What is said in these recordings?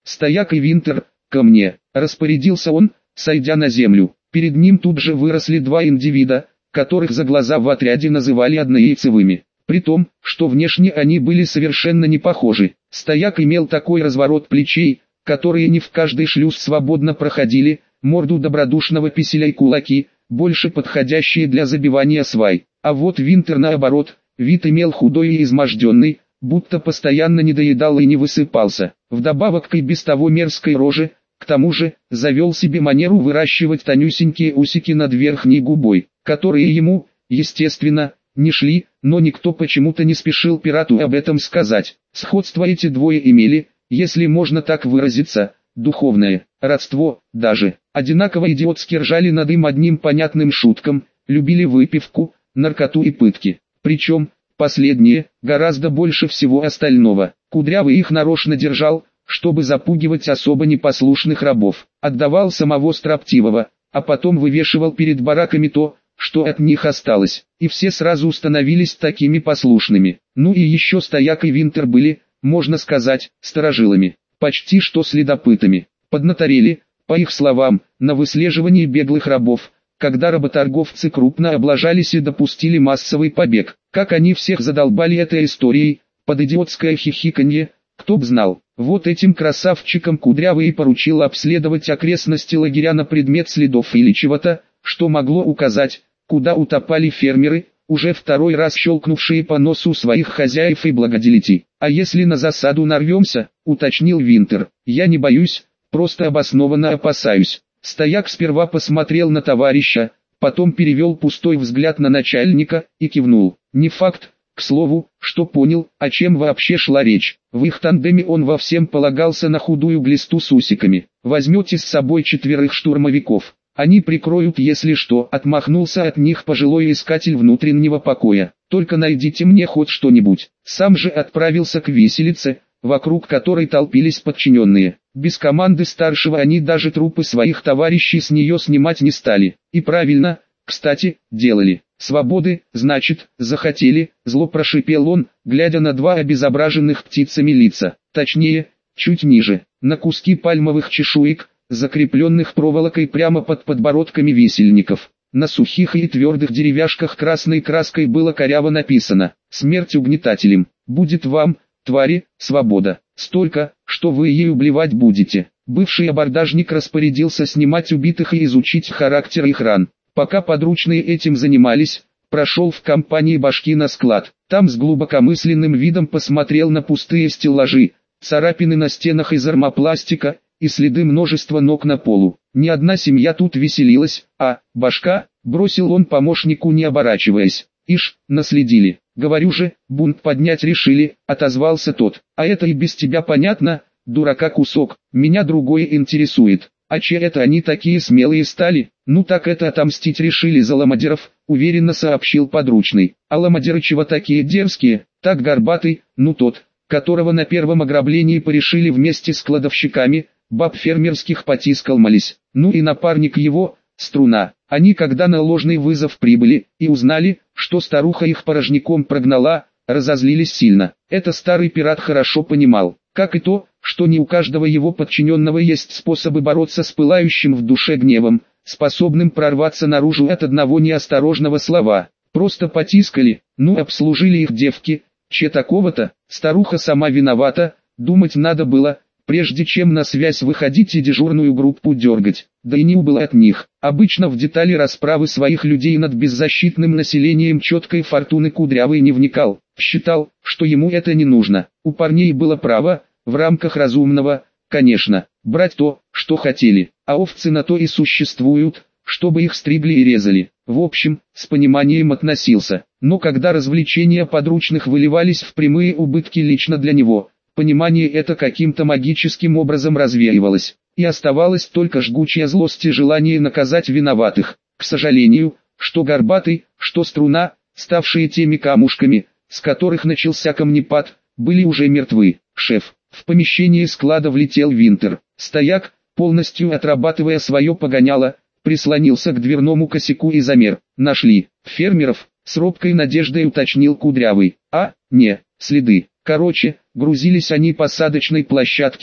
Стояк и Винтер, ко мне!» – распорядился он, сойдя на землю. Перед ним тут же выросли два индивида, которых за глаза в отряде называли однояйцевыми. При том, что внешне они были совершенно не похожи. Стояк имел такой разворот плечей, которые не в каждый шлюз свободно проходили, морду добродушного писеля и кулаки, больше подходящие для забивания свай. А вот Винтер наоборот, вид имел худой и изможденный, будто постоянно недоедал и не высыпался. Вдобавок к и без того мерзкой роже, к тому же, завел себе манеру выращивать тонюсенькие усики над верхней губой, которые ему, естественно, не шли, но никто почему-то не спешил пирату об этом сказать. Сходство эти двое имели, если можно так выразиться, духовное, родство, даже. Одинаково идиотски ржали над им одним понятным шуткам, любили выпивку, наркоту и пытки. Причем, последние, гораздо больше всего остального. Кудрявый их нарочно держал, чтобы запугивать особо непослушных рабов. Отдавал самого строптивого, а потом вывешивал перед бараками то, что от них осталось, и все сразу становились такими послушными. Ну и еще Стояк и Винтер были, можно сказать, старожилами, почти что следопытами. Поднаторели, по их словам, на выслеживании беглых рабов, когда работорговцы крупно облажались и допустили массовый побег. Как они всех задолбали этой историей, под идиотское хихиканье, кто б знал. Вот этим красавчикам Кудрявый и поручил обследовать окрестности лагеря на предмет следов или чего-то, что могло указать, куда утопали фермеры, уже второй раз щелкнувшие по носу своих хозяев и благоделителей. «А если на засаду нарвемся?» — уточнил Винтер. «Я не боюсь, просто обоснованно опасаюсь». Стояк сперва посмотрел на товарища, потом перевел пустой взгляд на начальника и кивнул. Не факт, к слову, что понял, о чем вообще шла речь. В их тандеме он во всем полагался на худую глисту с усиками. «Возьмете с собой 4 штурмовиков. Они прикроют, если что», — отмахнулся от них пожилой искатель внутреннего покоя. «Только найдите мне хоть что-нибудь». Сам же отправился к виселице, вокруг которой толпились подчиненные. Без команды старшего они даже трупы своих товарищей с нее снимать не стали. И правильно, кстати, делали. «Свободы, значит, захотели», — зло прошипел он, глядя на два обезображенных птицами лица. Точнее, чуть ниже, на куски пальмовых чешуек, закрепленных проволокой прямо под подбородками висельников. На сухих и твердых деревяшках красной краской было коряво написано: «Смерть угнетателям, будет вам, твари, свобода, столько, что вы ею блевать будете». Бывший абордажник распорядился снимать убитых и изучить характер их ран. Пока подручные этим занимались, прошел в компании башки на склад. Там с глубокомысленным видом посмотрел на пустые стеллажи, царапины на стенах из армопластика и следы множества ног на полу. Ни одна семья тут веселилась, а «башка», бросил он помощнику, не оборачиваясь. «Ишь, наследили. Говорю же, бунт поднять решили», — отозвался тот. «А это и без тебя понятно, дурака кусок. Меня другое интересует. А че это они такие смелые стали?» «Ну так это отомстить решили за ломадеров», — уверенно сообщил подручный. «А ломадеры чего такие дерзкие, так горбатый, ну тот, которого на первом ограблении порешили вместе с кладовщиками, баб фермерских потискалмались. Ну и напарник его, Струна. Они когда на ложный вызов прибыли и узнали, что старуха их порожняком прогнала, разозлились сильно. Это старый пират хорошо понимал, как и то, что не у каждого его подчиненного есть способы бороться с пылающим в душе гневом, способным прорваться наружу от одного неосторожного слова. Просто потискали, ну обслужили их девки, че такого-то, старуха сама виновата, думать надо было, прежде чем на связь выходить и дежурную группу дергать. Да и не убыло от них. Обычно в детали расправы своих людей над беззащитным населением четкой фортуны Кудрявый не вникал, считал, что ему это не нужно. У парней было право, в рамках разумного, конечно, брать то, что хотели, а овцы на то и существуют, чтобы их стригли и резали. В общем, с пониманием относился, но когда развлечения подручных выливались в прямые убытки лично для него, понимание это каким-то магическим образом развеивалось, и оставалось только жгучая злость и желание наказать виноватых. К сожалению, что Горбатый, что Струна, ставшие теми камушками, с которых начался камнепад, были уже мертвы. «Шеф!» В помещение склада влетел Винтер. Стояк, полностью отрабатывая свое погоняло, прислонился к дверному косяку и замер. «Нашли фермеров?» — с робкой надеждой уточнил Кудрявый. «А, не, следы. Короче, грузились они по посадочной площадке,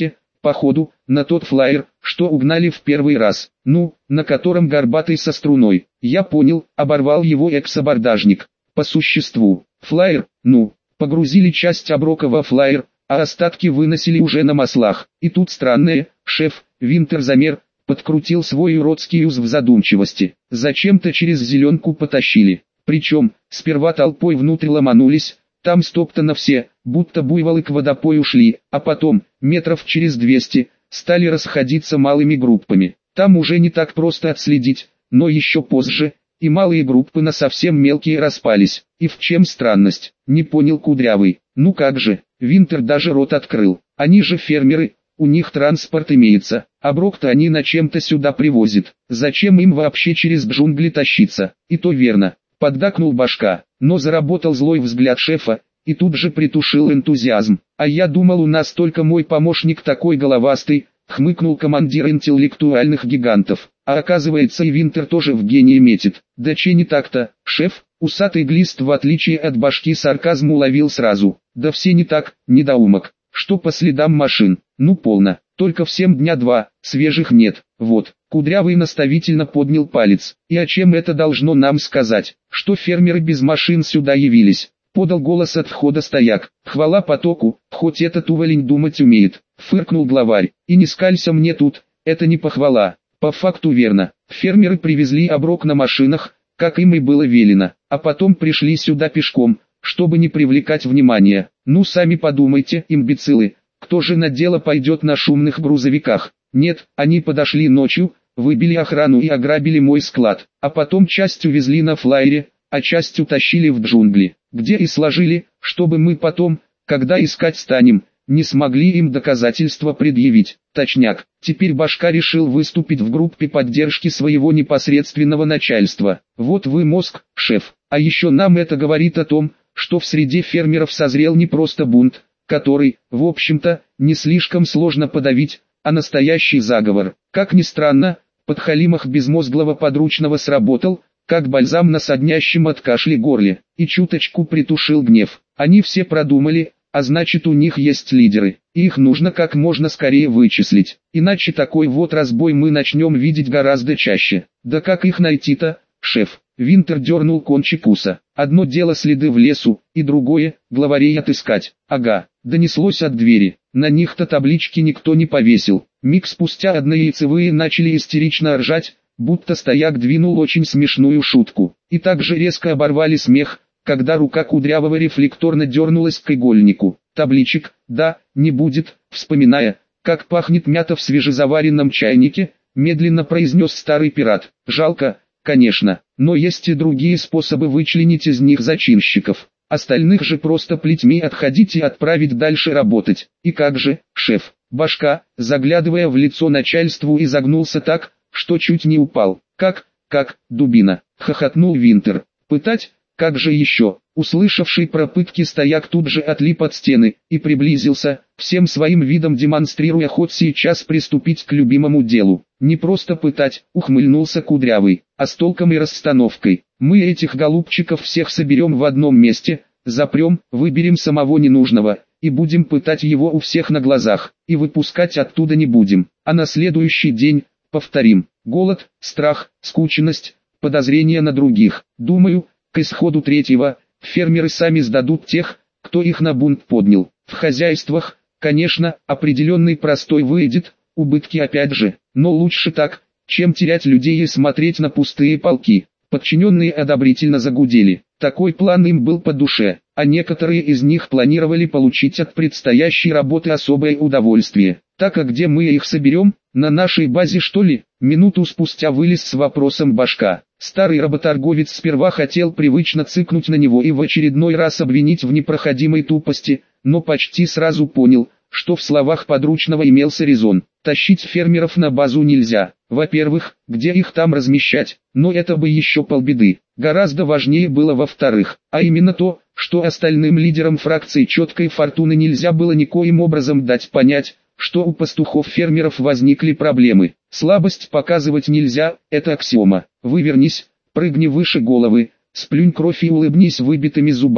походу, на тот флаер, что угнали в первый раз, на котором горбатый со струной. Я понял, оборвал его экс-абордажник. По существу, флаер, погрузили часть оброка во флаер, а остатки выносили уже на маслах. И тут странное, шеф, Винтер замер, подкрутил свой уродский ус в задумчивости. Зачем-то через зеленку потащили. Причем, сперва толпой внутрь ломанулись, там стоптано все, будто буйволы к водопою шли, а потом, метров через 200, стали расходиться малыми группами. Там уже не так просто отследить, но еще позже, и малые группы на совсем мелкие распались. И в чем странность, не понял Кудрявый. Ну как же, Винтер даже рот открыл. Они же фермеры, у них транспорт имеется, а брок-то они на чем-то сюда привозят. Зачем им вообще через джунгли тащиться? И то верно, поддакнул Башка, но заработал злой взгляд шефа, и тут же притушил энтузиазм. А я думал, у нас только мой помощник такой головастый, хмыкнул командир интеллектуальных гигантов. А оказывается, и Винтер тоже в гении метит. Да че не так-то, шеф? Усатый глист в отличие от Башки сарказм уловил сразу. Да все не так, недоумок. Что по следам машин? Полно. Только всем дня 2, свежих нет. Вот. Кудрявый наставительно поднял палец. И о чем это должно нам сказать? Что фермеры без машин сюда явились? Подал голос от входа стояк. Хвала потоку, хоть этот уволень думать умеет. Фыркнул главарь. И не скалься мне тут, это не похвала. По факту верно. Фермеры привезли оброк на машинах, как им и было велено. А потом пришли сюда пешком, чтобы не привлекать внимания. Сами подумайте, имбецилы. Кто же на дело пойдет на шумных грузовиках? Нет, они подошли ночью, выбили охрану и ограбили мой склад. А потом часть увезли на флайере, а часть утащили в джунгли, где и сложили, чтобы мы потом, когда искать станем, не смогли им доказательства предъявить. Точняк, теперь Башка решил выступить в группе поддержки своего непосредственного начальства. Вот вы мозг, шеф. А еще нам это говорит о том, что в среде фермеров созрел не просто бунт, который, в общем-то, не слишком сложно подавить, а настоящий заговор. Как ни странно, подхалимах безмозглого подручного сработал, как бальзам на соднящем от кашля горле, и чуточку притушил гнев. Они все продумали, а значит у них есть лидеры, и их нужно как можно скорее вычислить, иначе такой вот разбой мы начнем видеть гораздо чаще. Да как их найти-то, шеф? Винтер дернул кончик уса. Одно дело следы в лесу, и другое — главарей отыскать. Ага, донеслось от двери. На них-то таблички никто не повесил. Миг спустя однояйцевые начали истерично ржать, будто стояк двинул очень смешную шутку. И так же резко оборвали смех, когда рука Кудрявого рефлекторно дернулась к игольнику. Табличек, да, не будет, вспоминая, как пахнет мята в свежезаваренном чайнике, медленно произнес старый пират. Жалко, конечно, но есть и другие способы вычленить из них зачинщиков. Остальных же просто плетьми отходить и отправить дальше работать. И как же, шеф? Башка, заглядывая в лицо начальству, изогнулся так, что чуть не упал. Как, дубина, хохотнул Винтер. Пытать? Как же еще? Услышавший про пытки стояк тут же отлип от стены и приблизился, всем своим видом демонстрируя хоть сейчас приступить к любимому делу. Не просто пытать, ухмыльнулся Кудрявый, а с толком и расстановкой. Мы этих голубчиков всех соберем в одном месте, запрем, выберем самого ненужного, и будем пытать его у всех на глазах, и выпускать оттуда не будем. А на следующий день, повторим, голод, страх, скученность, подозрения на других. Думаю, к исходу третьего, фермеры сами сдадут тех, кто их на бунт поднял. В хозяйствах, конечно, определенный простой выйдет, убытки опять же, но лучше так, чем терять людей и смотреть на пустые полки. Подчиненные одобрительно загудели. Такой план им был по душе, а некоторые из них планировали получить от предстоящей работы особое удовольствие. Так, а где мы их соберем? На нашей базе, что ли? Минуту спустя вылез с вопросом Башка. Старый работорговец сперва хотел привычно цыкнуть на него и в очередной раз обвинить в непроходимой тупости, но почти сразу понял, что в словах подручного имелся резон. Тащить фермеров на базу нельзя. Во-первых, где их там размещать, но это бы еще полбеды. Гораздо важнее было во-вторых, а именно то, что остальным лидерам фракции четкой фортуны нельзя было никоим образом дать понять, что у пастухов-фермеров возникли проблемы. Слабость показывать нельзя, это аксиома. Вывернись, прыгни выше головы, сплюнь кровь и улыбнись выбитыми зубами.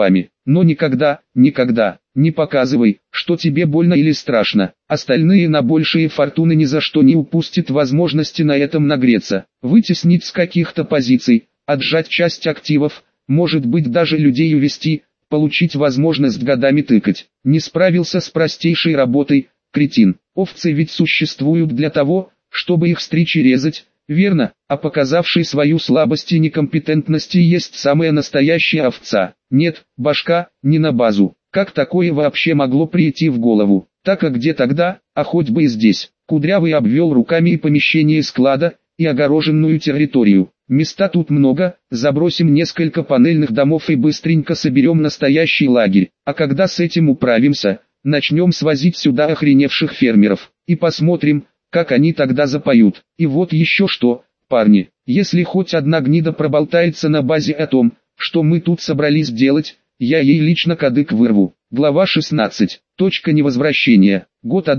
но никогда, никогда, не показывай, что тебе больно или страшно. Остальные на большие фортуны ни за что не упустят возможности на этом нагреться, вытеснить с каких-то позиций, отжать часть активов, может быть даже людей увести, получить возможность годами тыкать. Не справился с простейшей работой, кретин. Овцы ведь существуют для того, чтобы их стричь и резать, верно? А показавший свою слабость и некомпетентность есть самая настоящая овца. Нет, башка, не на базу. Как такое вообще могло прийти в голову? Так а где тогда, а хоть бы и здесь. Кудрявый обвел руками и помещение склада, и огороженную территорию. Места тут много, забросим несколько панельных домов и быстренько соберем настоящий лагерь. А когда с этим управимся, начнем свозить сюда охреневших фермеров. И посмотрим, как они тогда запоют. И вот еще что, парни, если хоть одна гнида проболтается на базе о том, что мы тут собрались делать, я ей лично кадык вырву. Глава 16. Точка невозвращения. Год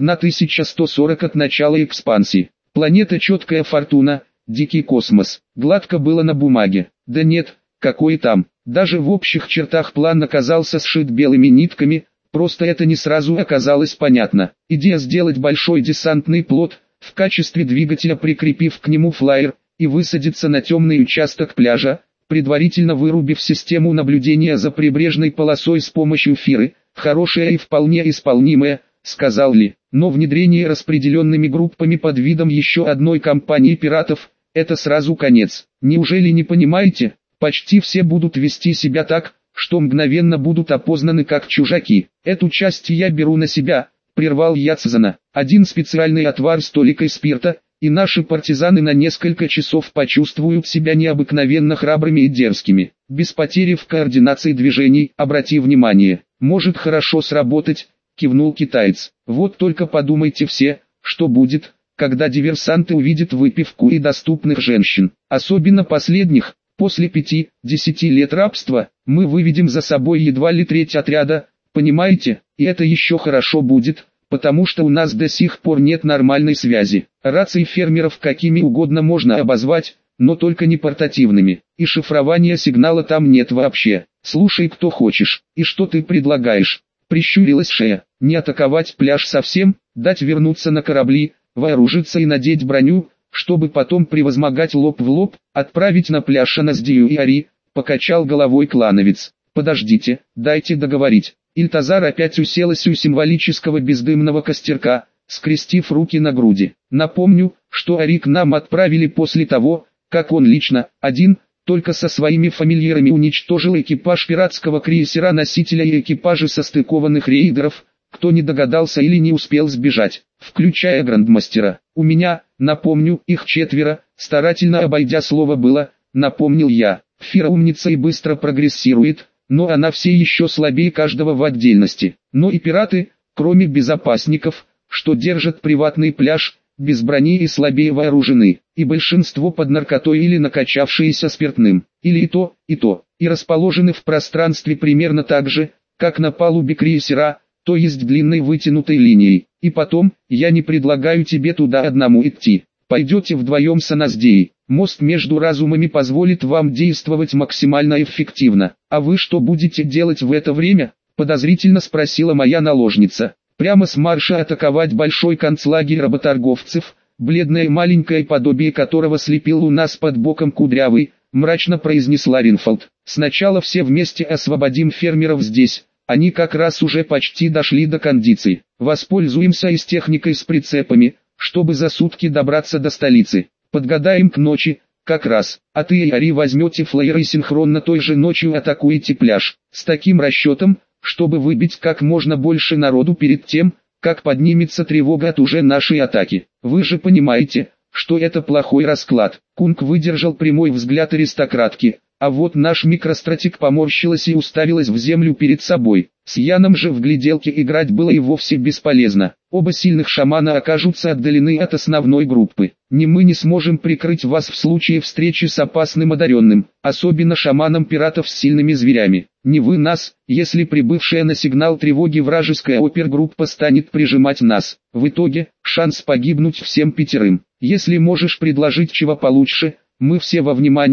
1140 от начала экспансии. Планета Четкая Фортуна, дикий космос. Гладко было на бумаге. Да нет, какой там. Даже в общих чертах план оказался сшит белыми нитками, просто это не сразу оказалось понятно. Идея сделать большой десантный плот, в качестве двигателя прикрепив к нему флайер, и высадиться на темный участок пляжа, предварительно вырубив систему наблюдения за прибрежной полосой с помощью фиры, хорошая и вполне исполнимая, сказал Ли. Но внедрение распределенными группами под видом еще одной компании пиратов – это сразу конец. Неужели не понимаете? Почти все будут вести себя так, что мгновенно будут опознаны как чужаки. Эту часть я беру на себя, прервал я Цзана. Один специальный отвар с толикой спирта, и наши партизаны на несколько часов почувствуют себя необыкновенно храбрыми и дерзкими. Без потери в координации движений, обрати внимание, может хорошо сработать, кивнул китаец. Вот только подумайте все, что будет, когда диверсанты увидят выпивку и доступных женщин. Особенно последних, после 5-10 лет рабства, мы выведем за собой едва ли треть отряда, понимаете, и это еще хорошо будет, потому что у нас до сих пор нет нормальной связи. Рации фермеров какими угодно можно обозвать, но только не портативными, и шифрования сигнала там нет вообще. Слушай, кто хочешь, и что ты предлагаешь? Прищурилась Шея. Не атаковать пляж совсем, дать вернуться на корабли, вооружиться и надеть броню, чтобы потом превозмогать лоб в лоб, отправить на пляж Шаназдию и Ари, покачал головой клановец. Подождите, дайте договорить. Ильтазар опять уселась у символического бездымного костерка, скрестив руки на груди. Напомню, что Ари к нам отправили после того, как он лично, один, только со своими фамильярами уничтожил экипаж пиратского крейсера-носителя и экипажи состыкованных рейдеров, кто не догадался или не успел сбежать, включая грандмастера. У меня, напомню, их 4, старательно обойдя слово было, напомнил я. Фира умница и быстро прогрессирует, но она все еще слабее каждого в отдельности. Но и пираты, кроме безопасников, что держат приватный пляж, без брони и слабее вооружены, и большинство под наркотой или накачавшиеся спиртным, или и то, и расположены в пространстве примерно так же, как на палубе крейсера, то есть длинной вытянутой линией. И потом, я не предлагаю тебе туда одному идти, пойдете вдвоем с Аназдеей. Мост между разумами позволит вам действовать максимально эффективно. А вы что будете делать в это время? Подозрительно спросила моя наложница. Прямо с марша атаковать большой концлагерь работорговцев, бледное маленькое подобие которого слепил у нас под боком Кудрявый, мрачно произнесла Ринфолд. Сначала все вместе освободим фермеров здесь, они как раз уже почти дошли до кондиции. Воспользуемся и с техникой с прицепами, чтобы за сутки добраться до столицы. Подгадаем к ночи, как раз, а ты и Ари возьмете флайеры и синхронно той же ночью атакуете пляж, с таким расчетом, чтобы выбить как можно больше народу перед тем, как поднимется тревога от уже нашей атаки. Вы же понимаете, что это плохой расклад. Кунг выдержал прямой взгляд аристократки, а вот наш микростратег поморщилась и уставилась в землю перед собой. С Яном же в гляделке играть было и вовсе бесполезно. Оба сильных шамана окажутся отдалены от основной группы. Ни мы не сможем прикрыть вас в случае встречи с опасным одаренным, особенно шаманом пиратов с сильными зверями. Ни вы нас, если прибывшая на сигнал тревоги вражеская опергруппа станет прижимать нас. В итоге, шанс погибнуть всем 5. Если можешь предложить чего получше, мы все во внимании,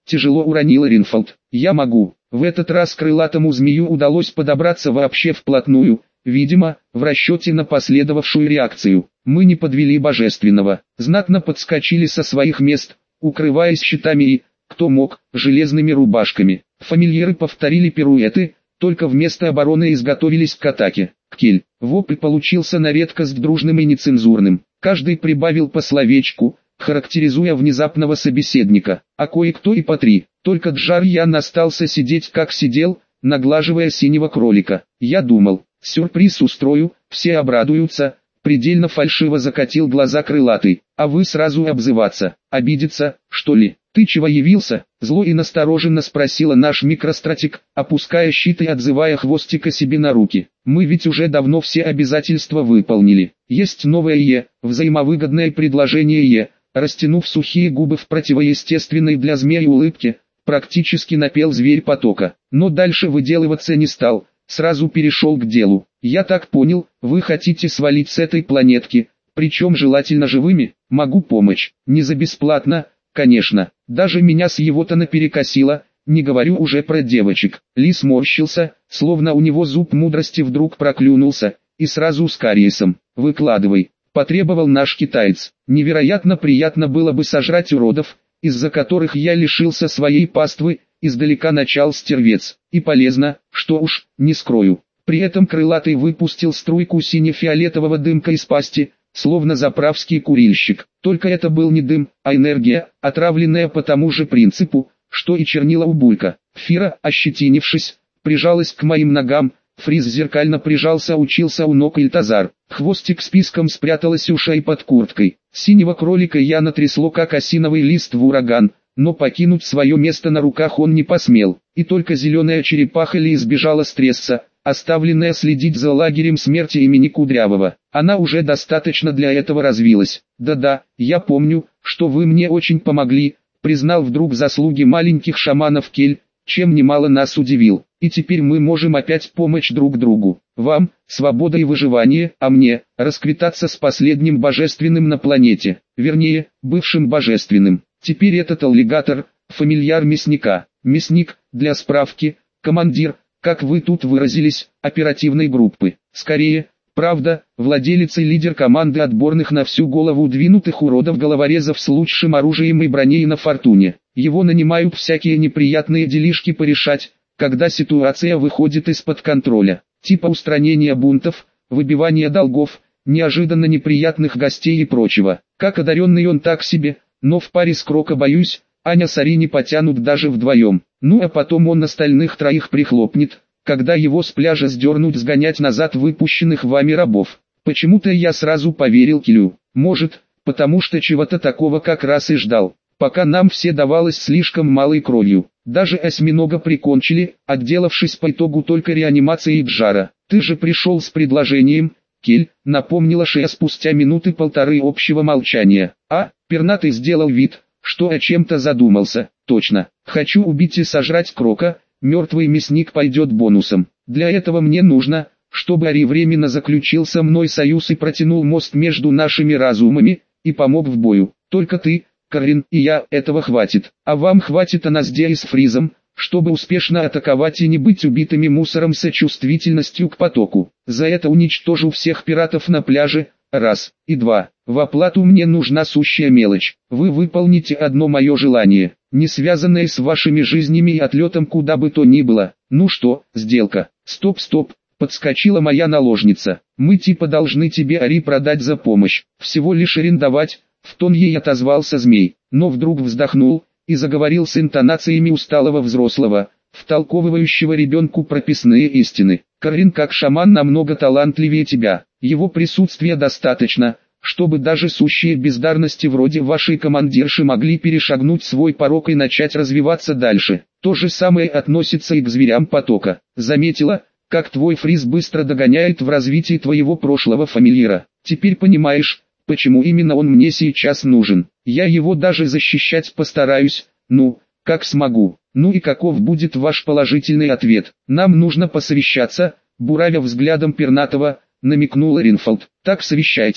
тяжело уронил Ринфолд. Я могу. В этот раз крылатому змею удалось подобраться вообще вплотную, видимо, в расчете на последовавшую реакцию. Мы не подвели божественного, знатно подскочили со своих мест, укрываясь щитами и, кто мог, железными рубашками. Фамильяры повторили пируэты, только вместо обороны изготовились к атаке. Кель. Вопль получился на редкость дружным и нецензурным. Каждый прибавил по словечку, характеризуя внезапного собеседника, а кое-кто и по три. Только Джарьян остался сидеть как сидел, наглаживая синего кролика. Я думал, сюрприз устрою, все обрадуются. Предельно фальшиво закатил глаза крылатый. А вы сразу обзываться, обидеться, что ли? Ты чего явился? Зло и настороженно спросила наш микростратик, опуская щит и отзывая хвостика себе на руки. Мы ведь уже давно все обязательства выполнили. Есть новое взаимовыгодное предложение растянув сухие губы в противоестественной для змеи улыбке, практически напел зверь потока. Но дальше выделываться не стал, сразу перешел к делу. Я так понял, вы хотите свалить с этой планетки, причем желательно живыми? Могу помочь, не за бесплатно, конечно, даже меня с его-то наперекосило, не говорю уже про девочек. Лис морщился, словно у него зуб мудрости вдруг проклюнулся, и сразу с кариесом. «Выкладывай», — потребовал наш китаец. Невероятно приятно было бы сожрать уродов, из-за которых я лишился своей паствы, издалека начал стервец. И полезно, что уж, не скрою. При этом крылатый выпустил струйку сине-фиолетового дымка из пасти, словно заправский курильщик. Только это был не дым, а энергия, отравленная по тому же принципу, что и чернила у Булька. Фира, ощетинившись, прижалась к моим ногам, Фриз зеркально прижался, учился у ног Ильтазар. Хвостик списком спряталась у шеи под курткой. Синего кролика я натрясло как осиновый лист в ураган, но покинуть свое место на руках он не посмел. И только зеленая черепаха Ли избежала стресса, оставленная следить за лагерем смерти имени Кудрявого. Она уже достаточно для этого развилась. «Да-да, я помню, что вы мне очень помогли», признал вдруг заслуги маленьких шаманов Кель, чем немало нас удивил. И теперь мы можем опять помочь друг другу. Вам – свобода и выживание, а мне – расквитаться с последним божественным на планете. Вернее, бывшим божественным. Теперь этот аллигатор – фамильяр мясника. Мясник, для справки, командир, как вы тут выразились, оперативной группы. Скорее, правда, владелец и лидер команды отборных на всю голову двинутых уродов-головорезов с лучшим оружием и броней на фортуне. Его нанимают всякие неприятные делишки порешать, когда ситуация выходит из-под контроля, типа устранения бунтов, выбивания долгов, неожиданно неприятных гостей и прочего. Как одаренный он так себе, но в паре с Кроко, боюсь, Аня с Ари не потянут даже вдвоем. Ну а потом он остальных троих прихлопнет, когда его с пляжа сдернуть сгонять назад выпущенных вами рабов. Почему-то я сразу поверил Келю. Может, потому что чего-то такого как раз и ждал. Пока нам все давалось слишком малой кровью. Даже осьминога прикончили, отделавшись по итогу только реанимацией Джара. «Ты же пришел с предложением, Кель», напомнила Шея спустя минуты полторы общего молчания. А, пернатый сделал вид, что о чем-то задумался. «Точно, хочу убить и сожрать Крока, мертвый мясник пойдет бонусом. Для этого мне нужно, чтобы Ари временно заключил со мной союз и протянул мост между нашими разумами, и помог в бою. Только ты, Карин и я, этого хватит. А вам хватит Аназде и с Фризом, чтобы успешно атаковать и не быть убитыми мусором со чувствительностью к потоку. За это уничтожу всех пиратов на пляже, раз. И два. В оплату мне нужна сущая мелочь. Вы выполните одно мое желание, не связанное с вашими жизнями и отлетом куда бы то ни было. Ну что, сделка? Стоп, подскочила моя наложница. Мы типа должны тебе Ари продать за помощь. Всего лишь арендовать. В тон ей отозвался змей, но вдруг вздохнул и заговорил с интонациями усталого взрослого, втолковывающего ребенку прописные истины. Карин как шаман намного талантливее тебя. Его присутствия достаточно, чтобы даже сущие бездарности вроде вашей командирши могли перешагнуть свой порог и начать развиваться дальше. То же самое относится и к зверям потока. Заметила, как твой Фриз быстро догоняет в развитии твоего прошлого фамильяра. Теперь понимаешь, почему именно он мне сейчас нужен. Я его даже защищать постараюсь, ну, как смогу. Ну и каков будет ваш положительный ответ? Нам нужно посовещаться, буравя взглядом пернатого, намекнула Ринфолд. Так совещайтесь.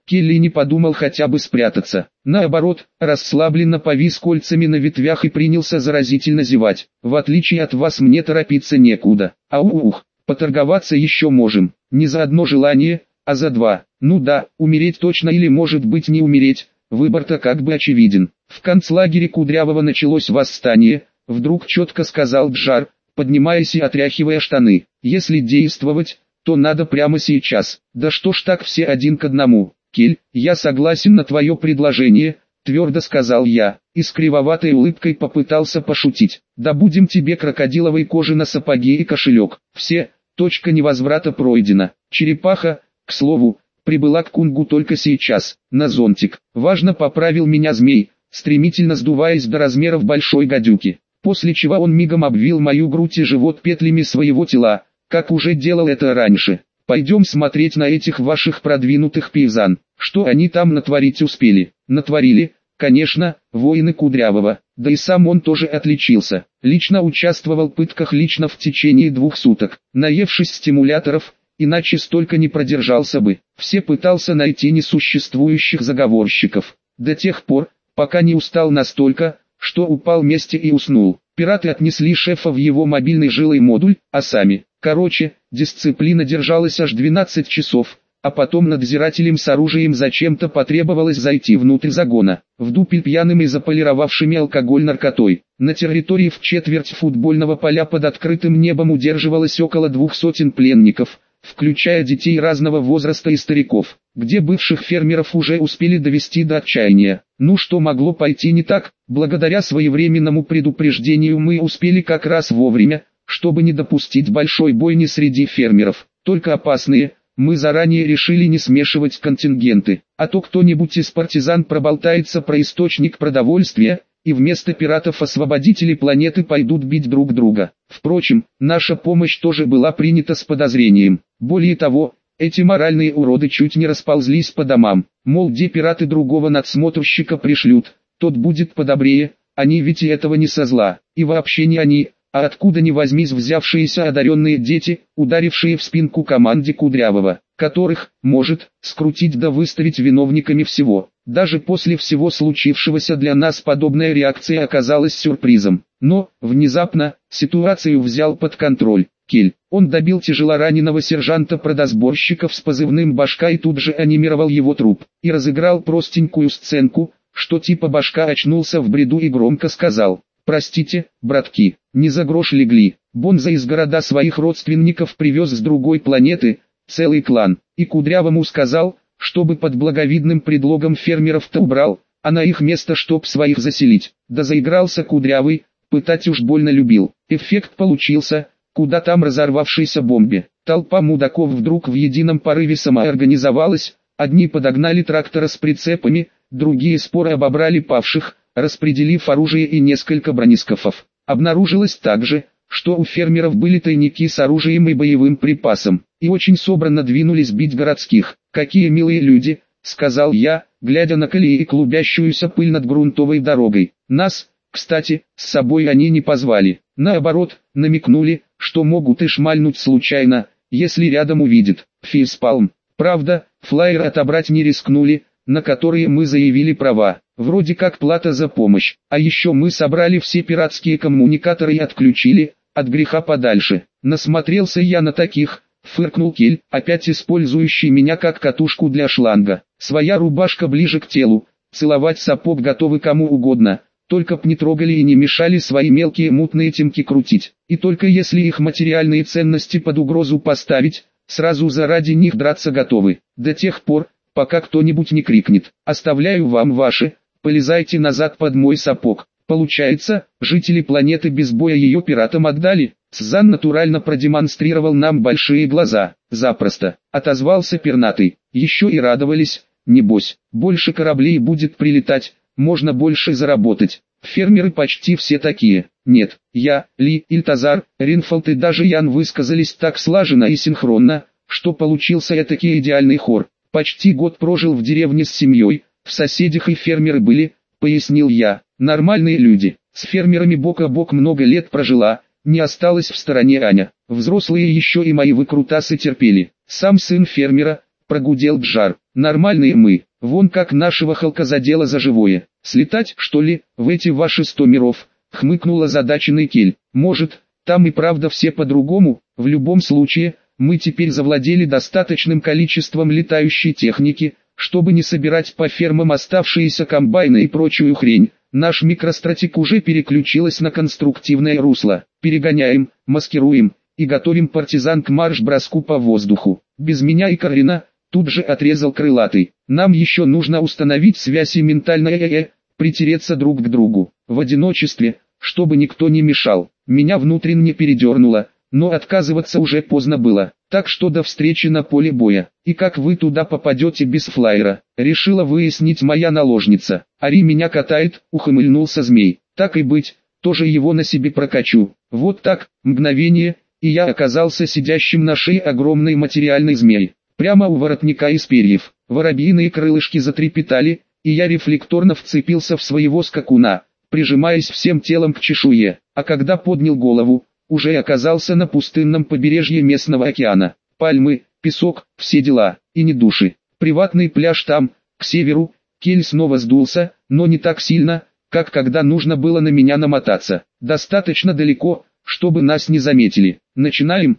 Келли не подумал хотя бы спрятаться. Наоборот, расслабленно повис кольцами на ветвях и принялся заразительно зевать. В отличие от вас мне торопиться некуда. Поторговаться еще можем. Не за одно желание, а за два. Ну да, умереть точно или может быть не умереть. Выбор-то как бы очевиден. В концлагере Кудрявого началось восстание, вдруг четко сказал Джар, поднимаясь и отряхивая штаны. Если действовать, то надо прямо сейчас. Да что ж так все один к одному. Кель, я согласен на твое предложение, твердо сказал я, и с кривоватой улыбкой попытался пошутить. Добудем тебе крокодиловой кожи на сапоги и кошелек. Все, точка невозврата пройдена. Черепаха, к слову, прибыла к Кунгу только сейчас, на зонтик. Важно поправил меня змей, стремительно сдуваясь до размеров большой гадюки. После чего он мигом обвил мою грудь и живот петлями своего тела, как уже делал это раньше. Пойдем смотреть на этих ваших продвинутых пейзан. Что они там натворить успели? Натворили, конечно, воины Кудрявого. Да и сам он тоже отличился. Лично участвовал в пытках лично в течение 2 суток. Наевшись стимуляторов, иначе столько не продержался бы. Все пытался найти несуществующих заговорщиков. До тех пор, пока не устал настолько, что упал вместе и уснул. Пираты отнесли шефа в его мобильный жилой модуль, а сами... Короче, дисциплина держалась аж 12 часов, а потом надзирателям с оружием зачем-то потребовалось зайти внутрь загона, в дупель пьяным и заполировавшими алкоголь наркотой. На территории в четверть футбольного поля под открытым небом удерживалось около 200 пленников, включая детей разного возраста и стариков, где бывших фермеров уже успели довести до отчаяния. Ну что могло пойти не так? Благодаря своевременному предупреждению мы успели как раз вовремя, чтобы не допустить большой бойни среди фермеров, только опасные. Мы заранее решили не смешивать контингенты, а то кто-нибудь из партизан проболтается про источник продовольствия, и вместо пиратов-освободители планеты пойдут бить друг друга. Впрочем, наша помощь тоже была принята с подозрением. Более того, эти моральные уроды чуть не расползлись по домам, мол, где пираты другого надсмотрщика пришлют, тот будет подобрее, они ведь и этого не со зла, и вообще не они. А откуда ни возьмись взявшиеся одаренные дети, ударившие в спинку команде Кудрявого, которых, может, скрутить да выставить виновниками всего. Даже после всего случившегося для нас подобная реакция оказалась сюрпризом. Но, внезапно, ситуацию взял под контроль Кель. Он добил тяжелораненого сержанта-продосборщиков с позывным «Башка» и тут же анимировал его труп, и разыграл простенькую сценку, что типа Башка очнулся в бреду и громко сказал: «Простите, братки, не за грош легли. Бонза из города своих родственников привез с другой планеты, целый клан, и Кудрявому сказал, чтобы под благовидным предлогом фермеров-то убрал, а на их место чтоб своих заселить». Да заигрался Кудрявый, пытать уж больно любил. Эффект получился, куда там разорвавшейся бомбе. Толпа мудаков вдруг в едином порыве самоорганизовалась, одни подогнали трактора с прицепами, другие споро обобрали павших, распределив оружие и несколько бронескафов. Обнаружилось также, что у фермеров были тайники с оружием и боевым припасом, и очень собранно двинулись бить городских. «Какие милые люди», — сказал я, глядя на колеи и клубящуюся пыль над грунтовой дорогой. Нас, кстати, с собой они не позвали. Наоборот, намекнули, что могут и шмальнуть случайно, если рядом увидят. Фейспалм. Правда, флаеры отобрать не рискнули, на которые мы заявили права, вроде как плата за помощь. А еще мы собрали все пиратские коммуникаторы и отключили, от греха подальше. Насмотрелся я на таких, фыркнул Кель, опять использующий меня как катушку для шланга. Своя рубашка ближе к телу, целовать сапог готовы кому угодно, только б не трогали и не мешали свои мелкие мутные темки крутить. И только если их материальные ценности под угрозу поставить, сразу заради них драться готовы. До тех пор, пока кто-нибудь не крикнет: «Оставляю вам ваши, полезайте назад под мой сапог». Получается, жители планеты без боя ее пиратам отдали. Цзан натурально продемонстрировал нам большие глаза. «Запросто», — отозвался пернатый. «Еще и радовались, небось. Больше кораблей будет прилетать, можно больше заработать. Фермеры почти все такие». Нет, я, Ли, Ильтазар, Ринфолд и даже Ян высказались так слаженно и синхронно, что получился этакий идеальный хор. «Почти год прожил в деревне с семьей, в соседях и фермеры были», — пояснил я. «Нормальные люди, с фермерами бок о бок много лет прожила, не осталась в стороне Аня. Взрослые еще и мои выкрутасы терпели. Сам сын фермера», — прогудел Джар. нормальные мы, вон как нашего Халка задело за живое. Слетать, что ли, в эти ваши 100 миров, хмыкнул озадаченный Кель. Может, там и правда все по-другому, в любом случае, мы теперь завладели достаточным количеством летающей техники, чтобы не собирать по фермам оставшиеся комбайны и прочую хрень. Наш микростратик уже переключилась на конструктивное русло. Перегоняем, маскируем и готовим партизан к марш-броску по воздуху. Без меня и Карина, тут же отрезал крылатый. Нам еще нужно установить связь и ментальное притереться друг к другу. В одиночестве, чтобы никто не мешал. Меня внутренне передернуло, но отказываться уже поздно было. Так что до встречи на поле боя. И как вы туда попадете без флайера, решила выяснить моя наложница. Ари меня катает, ухмыльнулся змей. Так и быть, тоже его на себе прокачу. Вот так, мгновение, и я оказался сидящим на шее огромной материальной змеи. Прямо у воротника из перьев. Воробьиные крылышки затрепетали, и я рефлекторно вцепился в своего скакуна, прижимаясь всем телом к чешуе. А когда поднял голову, уже оказался на пустынном побережье местного океана. Пальмы, песок, все дела, и ни души. Приватный пляж там, к северу. Кель снова сдулся, но не так сильно, как когда нужно было на меня намотаться. Достаточно далеко, чтобы нас не заметили. Начинаем.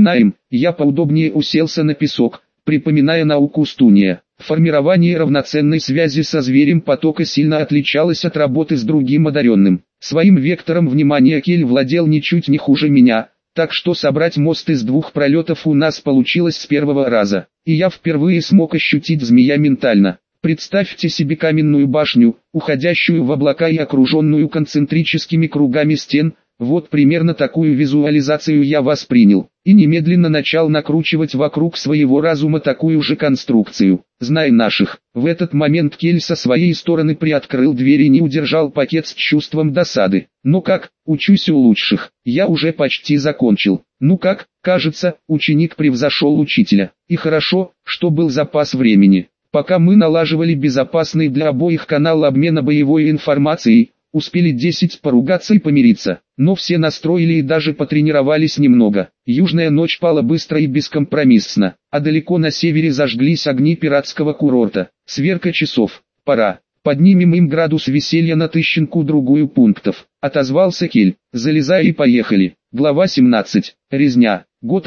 Я поудобнее уселся на песок, припоминая науку Стуния. Формирование равноценной связи со зверем потока сильно отличалось от работы с другим одаренным. Своим вектором внимания Кель владел ничуть не хуже меня, так что собрать мост из 2 пролетов у нас получилось с первого раза. И я впервые смог ощутить змея ментально. Представьте себе каменную башню, уходящую в облака и окруженную концентрическими кругами стен. Вот примерно такую визуализацию я воспринял, и немедленно начал накручивать вокруг своего разума такую же конструкцию. Знай наших, в этот момент Кель со своей стороны приоткрыл дверь и не удержал пакет с чувством досады. Ну как, учусь у лучших, я уже почти закончил. Ну как, кажется, ученик превзошел учителя. И хорошо, что был запас времени. Пока мы налаживали безопасный для обоих канал обмена боевой информацией, успели 10 поругаться и помириться, но все настроили и даже потренировались немного. Южная ночь пала быстро и бескомпромиссно, а далеко на севере зажглись огни пиратского курорта. Сверка часов, пора. Поднимем им градус веселья на тысячинку-другую пунктов. Отозвался Кель. Залезай и поехали. Глава 17. Резня. Год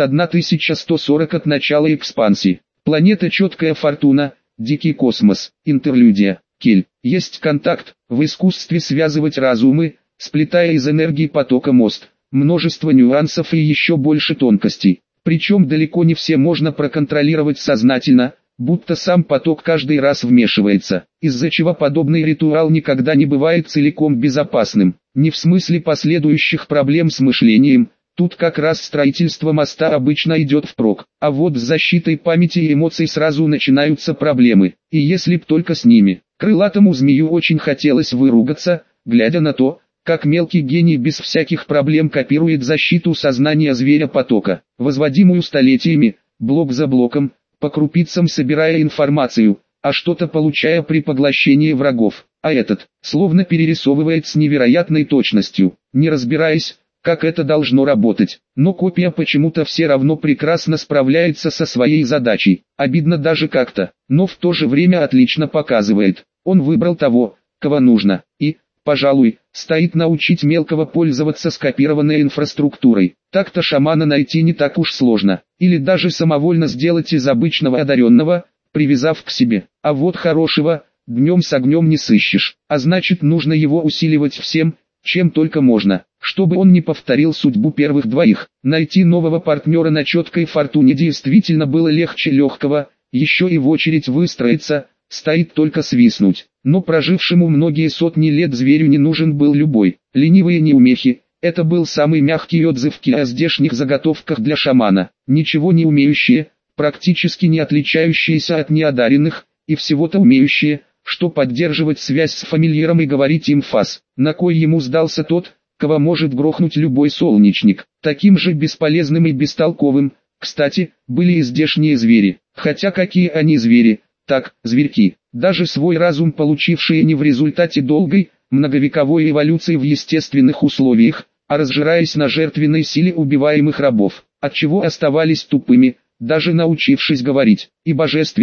1140 от начала экспансии. Планета Четкая Фортуна. Дикий космос. Интерлюдия. Кель. Есть контакт, в искусстве связывать разумы, сплетая из энергии потока мост. Множество нюансов и еще больше тонкостей. Причем далеко не все можно проконтролировать сознательно, будто сам поток каждый раз вмешивается, из-за чего подобный ритуал никогда не бывает целиком безопасным. Не в смысле последующих проблем с мышлением, тут как раз строительство моста обычно идет впрок, а вот с защитой памяти и эмоций сразу начинаются проблемы, и если б только с ними. Крылатому змею очень хотелось выругаться, глядя на то, как мелкий гений без всяких проблем копирует защиту сознания зверя потока, возводимую столетиями, блок за блоком, по крупицам собирая информацию, а что-то получая при поглощении врагов, а этот, словно перерисовывает с невероятной точностью, не разбираясь, как это должно работать. Но копия почему-то все равно прекрасно справляется со своей задачей, обидно даже как-то, но в то же время отлично показывает. Он выбрал того, кого нужно, и, пожалуй, стоит научить мелкого пользоваться скопированной инфраструктурой. Так-то шамана найти не так уж сложно, или даже самовольно сделать из обычного одаренного, привязав к себе. А вот хорошего, днем с огнем не сыщешь, а значит нужно его усиливать всем, чем только можно, чтобы он не повторил судьбу первых двоих. Найти нового партнера на Четкой Фортуне действительно было легче легкого, еще и в очередь выстроиться, стоит только свистнуть. Но прожившему многие сотни лет зверю не нужен был любой. Ленивые неумехи, это был самый мягкий отзыв о здешних заготовках для шамана. Ничего не умеющие, практически не отличающиеся от неодаренных, и всего-то умеющие, что поддерживать связь с фамильяром и говорить им фас. На кой ему сдался тот, кого может грохнуть любой солнечник. Таким же бесполезным и бестолковым, кстати, были и здешние звери. Хотя какие они звери, так, зверьки. Даже свой разум получившие не в результате долгой, многовековой эволюции в естественных условиях, а разжираясь на жертвенной силе убиваемых рабов, отчего оставались тупыми, даже научившись говорить. И божественные,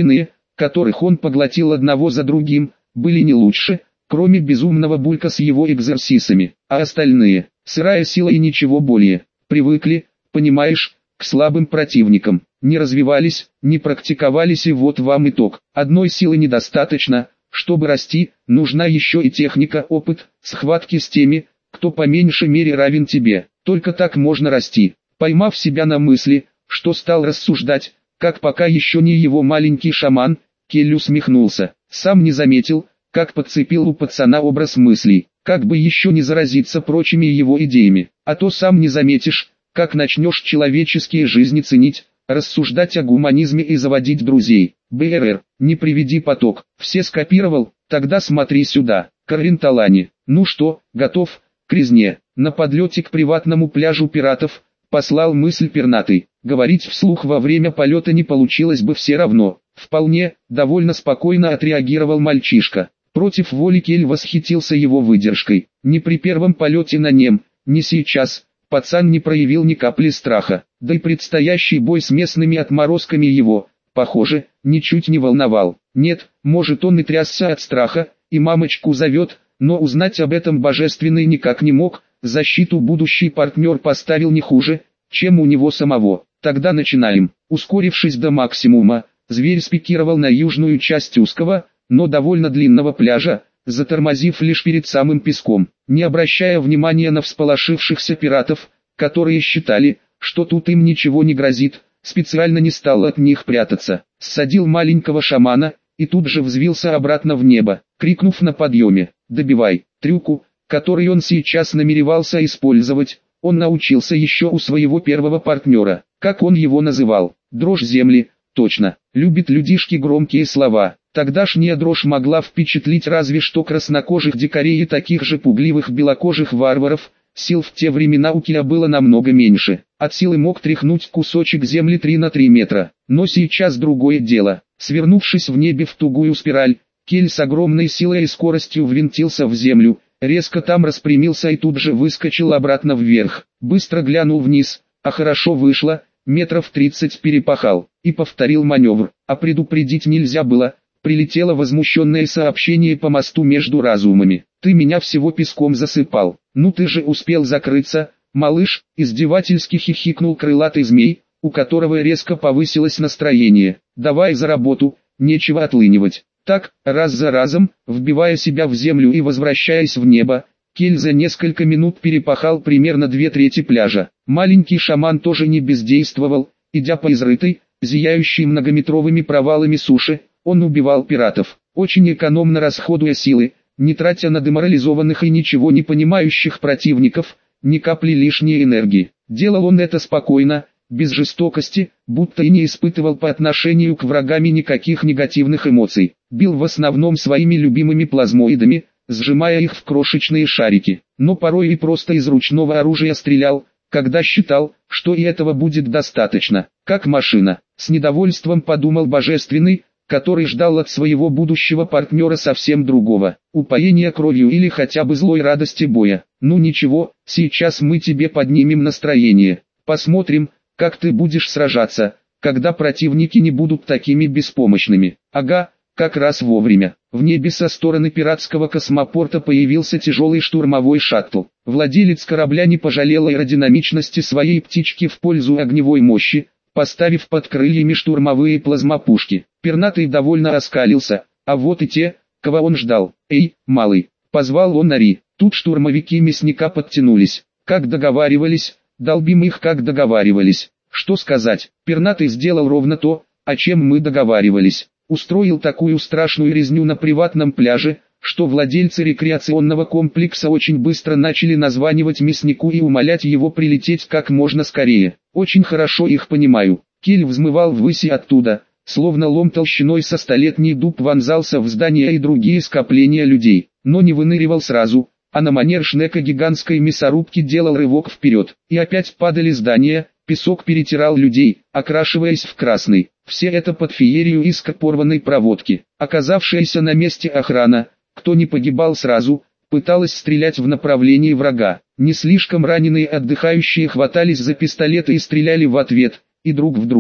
которых он поглотил одного за другим, были не лучше, кроме безумного Булька с его экзорсисами, а остальные, сырая сила и ничего более, привыкли, понимаешь, к слабым противникам, не развивались, не практиковались, и вот вам итог. Одной силы недостаточно, чтобы расти, нужна еще и техника, опыт, схватки с теми, кто по меньшей мере равен тебе, только так можно расти. Поймав себя на мысли, что стал рассуждать, как пока еще не его маленький шаман, Келли усмехнулся, сам не заметил, как подцепил у пацана образ мыслей, как бы еще не заразиться прочими его идеями, а то сам не заметишь, как начнешь человеческие жизни ценить, рассуждать о гуманизме и заводить друзей. БРР, не приведи поток, все скопировал, тогда смотри сюда. Карин Талани, ну что, готов, к резне. На подлете к приватному пляжу пиратов, послал мысль пернатый. Говорить вслух во время полета не получилось бы все равно. Вполне, довольно спокойно отреагировал мальчишка. Против воли Кель восхитился его выдержкой. Ни при первом полете на нем, ни сейчас, пацан не проявил ни капли страха. Да и предстоящий бой с местными отморозками его, похоже, ничуть не волновал. Нет, может он и трясся от страха, и мамочку зовет, но узнать об этом божественный никак не мог. Защиту будущий партнер поставил не хуже, чем у него самого. Тогда начинаем. Ускорившись до максимума, зверь спикировал на южную часть узкого, но довольно длинного пляжа, затормозив лишь перед самым песком. Не обращая внимания на всполошившихся пиратов, которые считали, что тут им ничего не грозит, специально не стал от них прятаться. Ссадил маленького шамана, и тут же взвился обратно в небо, крикнув на подъеме: «Добивай!» Трюку, который он сейчас намеревался использовать, он научился еще у своего первого партнера. Как он его называл? Дрожь земли, точно, любит людишки громкие слова. Тогдашняя дрожь могла впечатлить разве что краснокожих дикарей и таких же пугливых белокожих варваров. Сил в те времена у Киля было намного меньше. От силы мог тряхнуть кусочек земли 3 на 3 метра. Но сейчас другое дело. Свернувшись в небе в тугую спираль, Кель с огромной силой и скоростью ввинтился в землю, резко там распрямился и тут же выскочил обратно вверх. Быстро глянул вниз, а хорошо вышло, метров 30 перепахал, и повторил маневр. А предупредить нельзя было. Прилетело возмущенное сообщение по мосту между разумами: «Ты меня всего песком засыпал, ну ты же успел закрыться, малыш!» Издевательски хихикнул крылатый змей, у которого резко повысилось настроение. «Давай за работу, нечего отлынивать». Так, раз за разом, вбивая себя в землю и возвращаясь в небо, Кель за несколько минут перепахал примерно 2/3 пляжа. Маленький шаман тоже не бездействовал, идя по изрытой, зияющей многометровыми провалами суши. Он убивал пиратов, очень экономно расходуя силы, не тратя на деморализованных и ничего не понимающих противников ни капли лишней энергии. Делал он это спокойно, без жестокости, будто и не испытывал по отношению к врагам никаких негативных эмоций. Бил в основном своими любимыми плазмоидами, сжимая их в крошечные шарики, но порой и просто из ручного оружия стрелял, когда считал, что и этого будет достаточно. Как машина, с недовольством подумал божественный, который ждал от своего будущего партнера совсем другого, упоения кровью или хотя бы злой радости боя. Ну ничего, сейчас мы тебе поднимем настроение, посмотрим, как ты будешь сражаться, когда противники не будут такими беспомощными. Ага, как раз вовремя. В небе со стороны пиратского космопорта появился тяжелый штурмовой шаттл. Владелец корабля не пожалел аэродинамичности своей птички в пользу огневой мощи, поставив под крыльями штурмовые плазмопушки. Пернатый довольно оскалился, а вот и те, кого он ждал. «Эй, малый!» — позвал он Ари. Тут штурмовики мясника подтянулись. Как договаривались, долбим их как договаривались. Что сказать, Пернатый сделал ровно то, о чем мы договаривались. Устроил такую страшную резню на приватном пляже, что владельцы рекреационного комплекса очень быстро начали названивать мяснику и умолять его прилететь как можно скорее. Очень хорошо их понимаю. Кель взмывал ввысь и оттуда, словно лом толщиной со столетний дуб, вонзался в здания и другие скопления людей, но не выныривал сразу, а на манер Шнека гигантской мясорубки делал рывок вперед. И опять падали здания, песок перетирал людей, окрашиваясь в красный. Все это под феерию искр порванной проводки. Оказавшаяся на месте охрана, кто не погибал сразу, пыталась стрелять в направлении врага. Не слишком раненые отдыхающие хватались за пистолеты и стреляли в ответ, и друг в друга.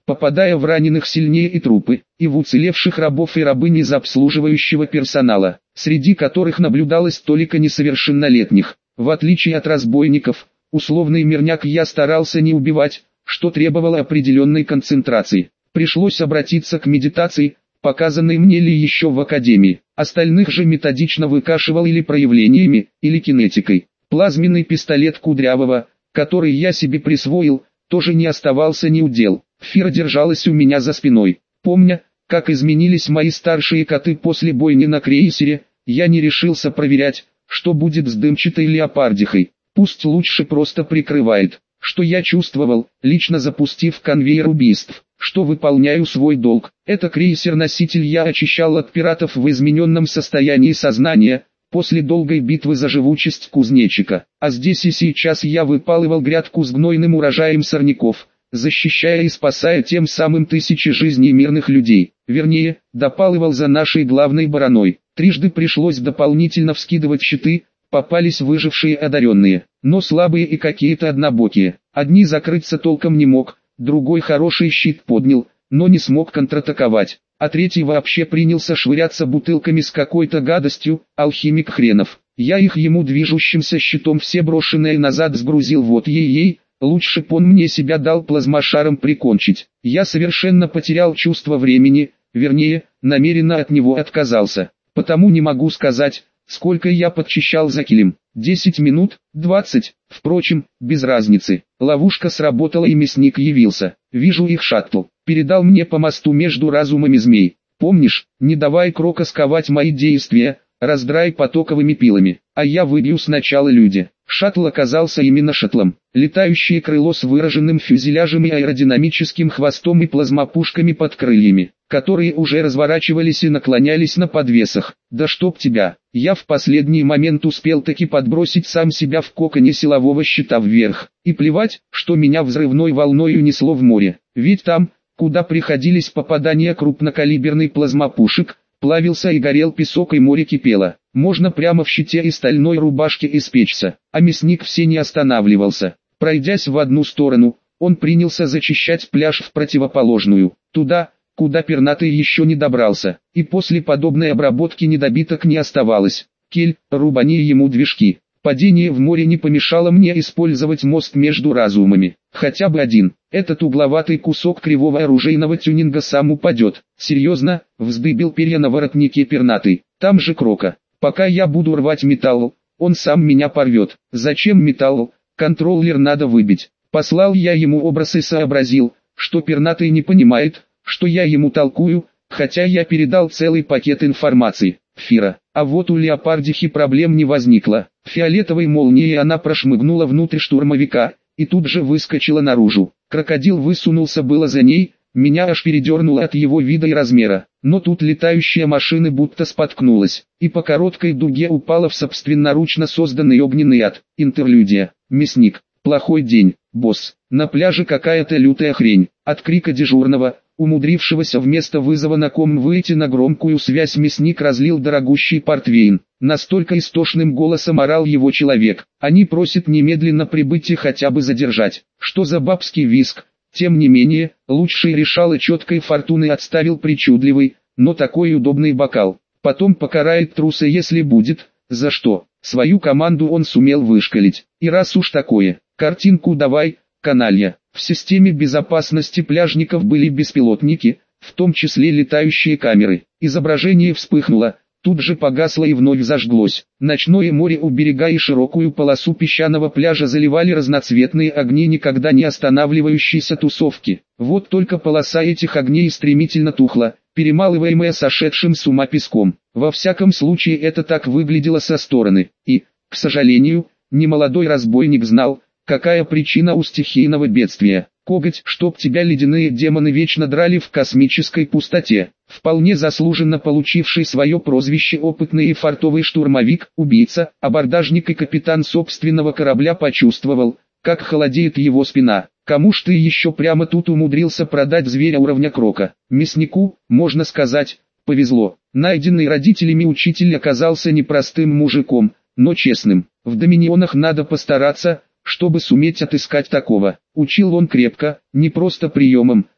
попадая в раненых сильнее и трупы, и в уцелевших рабов и рабынь из обслуживающего персонала, среди которых наблюдалось только несовершеннолетних. В отличие от разбойников, условный мирняк я старался не убивать, что требовало определенной концентрации. Пришлось обратиться к медитации, показанной мне ли еще в академии. Остальных же методично выкашивал или проявлениями, или кинетикой. Плазменный пистолет Кудрявого, который я себе присвоил, тоже не оставался неудел. Фира держалась у меня за спиной. Помня, как изменились мои старшие коты после бойни на крейсере, я не решился проверять, что будет с дымчатой леопардихой. Пусть лучше просто прикрывает. Что я чувствовал, лично запустив конвейер убийств, что выполняю свой долг. Это крейсер-носитель я очищал от пиратов в измененном состоянии сознания, после долгой битвы за живучесть кузнечика. А здесь и сейчас я выпалывал грядку с гнойным урожаем сорняков, защищая и спасая тем самым тысячи жизней мирных людей. Вернее, допалывал за нашей главной бараной. Трижды пришлось дополнительно вскидывать щиты, попались выжившие одаренные, но слабые и какие-то однобокие. Одни закрыться толком не мог, другой хороший щит поднял, но не смог контратаковать, а третий вообще принялся швыряться бутылками с какой-то гадостью, алхимик хренов. Я их ему движущимся щитом все брошенные назад сгрузил, вот ей-ей, лучше б он мне себя дал плазмошаром прикончить. Я совершенно потерял чувство времени, вернее, намеренно от него отказался, потому не могу сказать, сколько я подчищал за килем. 10 минут, 20, впрочем, без разницы. Ловушка сработала и мясник явился. Вижу их шаттл. Передал мне по мосту между разумами змей. Помнишь, не давай Крока сковать мои действия, раздрай потоковыми пилами, а я выбью сначала люди. Шаттл оказался именно шаттлом. Летающее крыло с выраженным фюзеляжем и аэродинамическим хвостом и плазмопушками под крыльями, которые уже разворачивались и наклонялись на подвесах. Да чтоб тебя! Я в последний момент успел таки подбросить сам себя в коконе силового щита вверх. И плевать, что меня взрывной волной унесло в море. Ведь там, куда приходились попадания крупнокалиберных плазмопушек, плавился и горел песок и море кипело. Можно прямо в щите и стальной рубашке испечься. А мясник все не останавливался. Пройдясь в одну сторону, он принялся зачищать пляж в противоположную. Туда, куда пернатый еще не добрался. И после подобной обработки недобиток не оставалось. Кель, рубани ему движки. Падение в море не помешало мне использовать мост между разумами. Хотя бы один. Этот угловатый кусок кривого оружейного тюнинга сам упадет. Серьезно, вздыбил перья на воротнике пернатый. Там же Крока. Пока я буду рвать металл, он сам меня порвет. Зачем металл? Контроллер надо выбить. Послал я ему образ и сообразил, что пернатый не понимает, что я ему толкую, хотя я передал целый пакет информации. Фира. А вот у леопардихи проблем не возникло. Фиолетовой молнией она прошмыгнула внутрь штурмовика, и тут же выскочила наружу. Крокодил высунулся было за ней, меня аж передернуло от его вида и размера. Но тут летающая машина будто споткнулась, и по короткой дуге упала в собственноручно созданный огненный ад. Интерлюдия. Мясник. Плохой день, босс. На пляже какая-то лютая хрень. От крика дежурного, умудрившегося вместо вызова на ком выйти на громкую связь, мясник разлил дорогущий портвейн. Настолько истошным голосом орал его человек. Они просят немедленно прибыть и хотя бы задержать. Что за бабский визг? Тем не менее, лучший решало четкой фортуны отставил причудливый, но такой удобный бокал. Потом покарает труса, если будет. За что? Свою команду он сумел вышкалить. И раз уж такое, картинку давай, каналья. В системе безопасности пляжников были беспилотники, в том числе летающие камеры. Изображение вспыхнуло, тут же погасло и вновь зажглось. Ночное море у берега и широкую полосу песчаного пляжа заливали разноцветные огни никогда не останавливающейся тусовки. Вот только полоса этих огней стремительно тухла, перемалываемая сошедшим с ума песком. Во всяком случае это так выглядело со стороны. И, к сожалению, немолодой разбойник знал, какая причина у стихийного бедствия. Коготь, чтоб тебя ледяные демоны вечно драли в космической пустоте. Вполне заслуженно получивший свое прозвище опытный и фартовый штурмовик, убийца, абордажник и капитан собственного корабля почувствовал, как холодеет его спина. Кому ж ты еще прямо тут умудрился продать зверя уровня Крока? Мяснику, можно сказать, повезло. Найденный родителями учитель оказался непростым мужиком, но честным. В доминионах надо постараться, чтобы суметь отыскать такого. Учил он крепко, не просто приемом,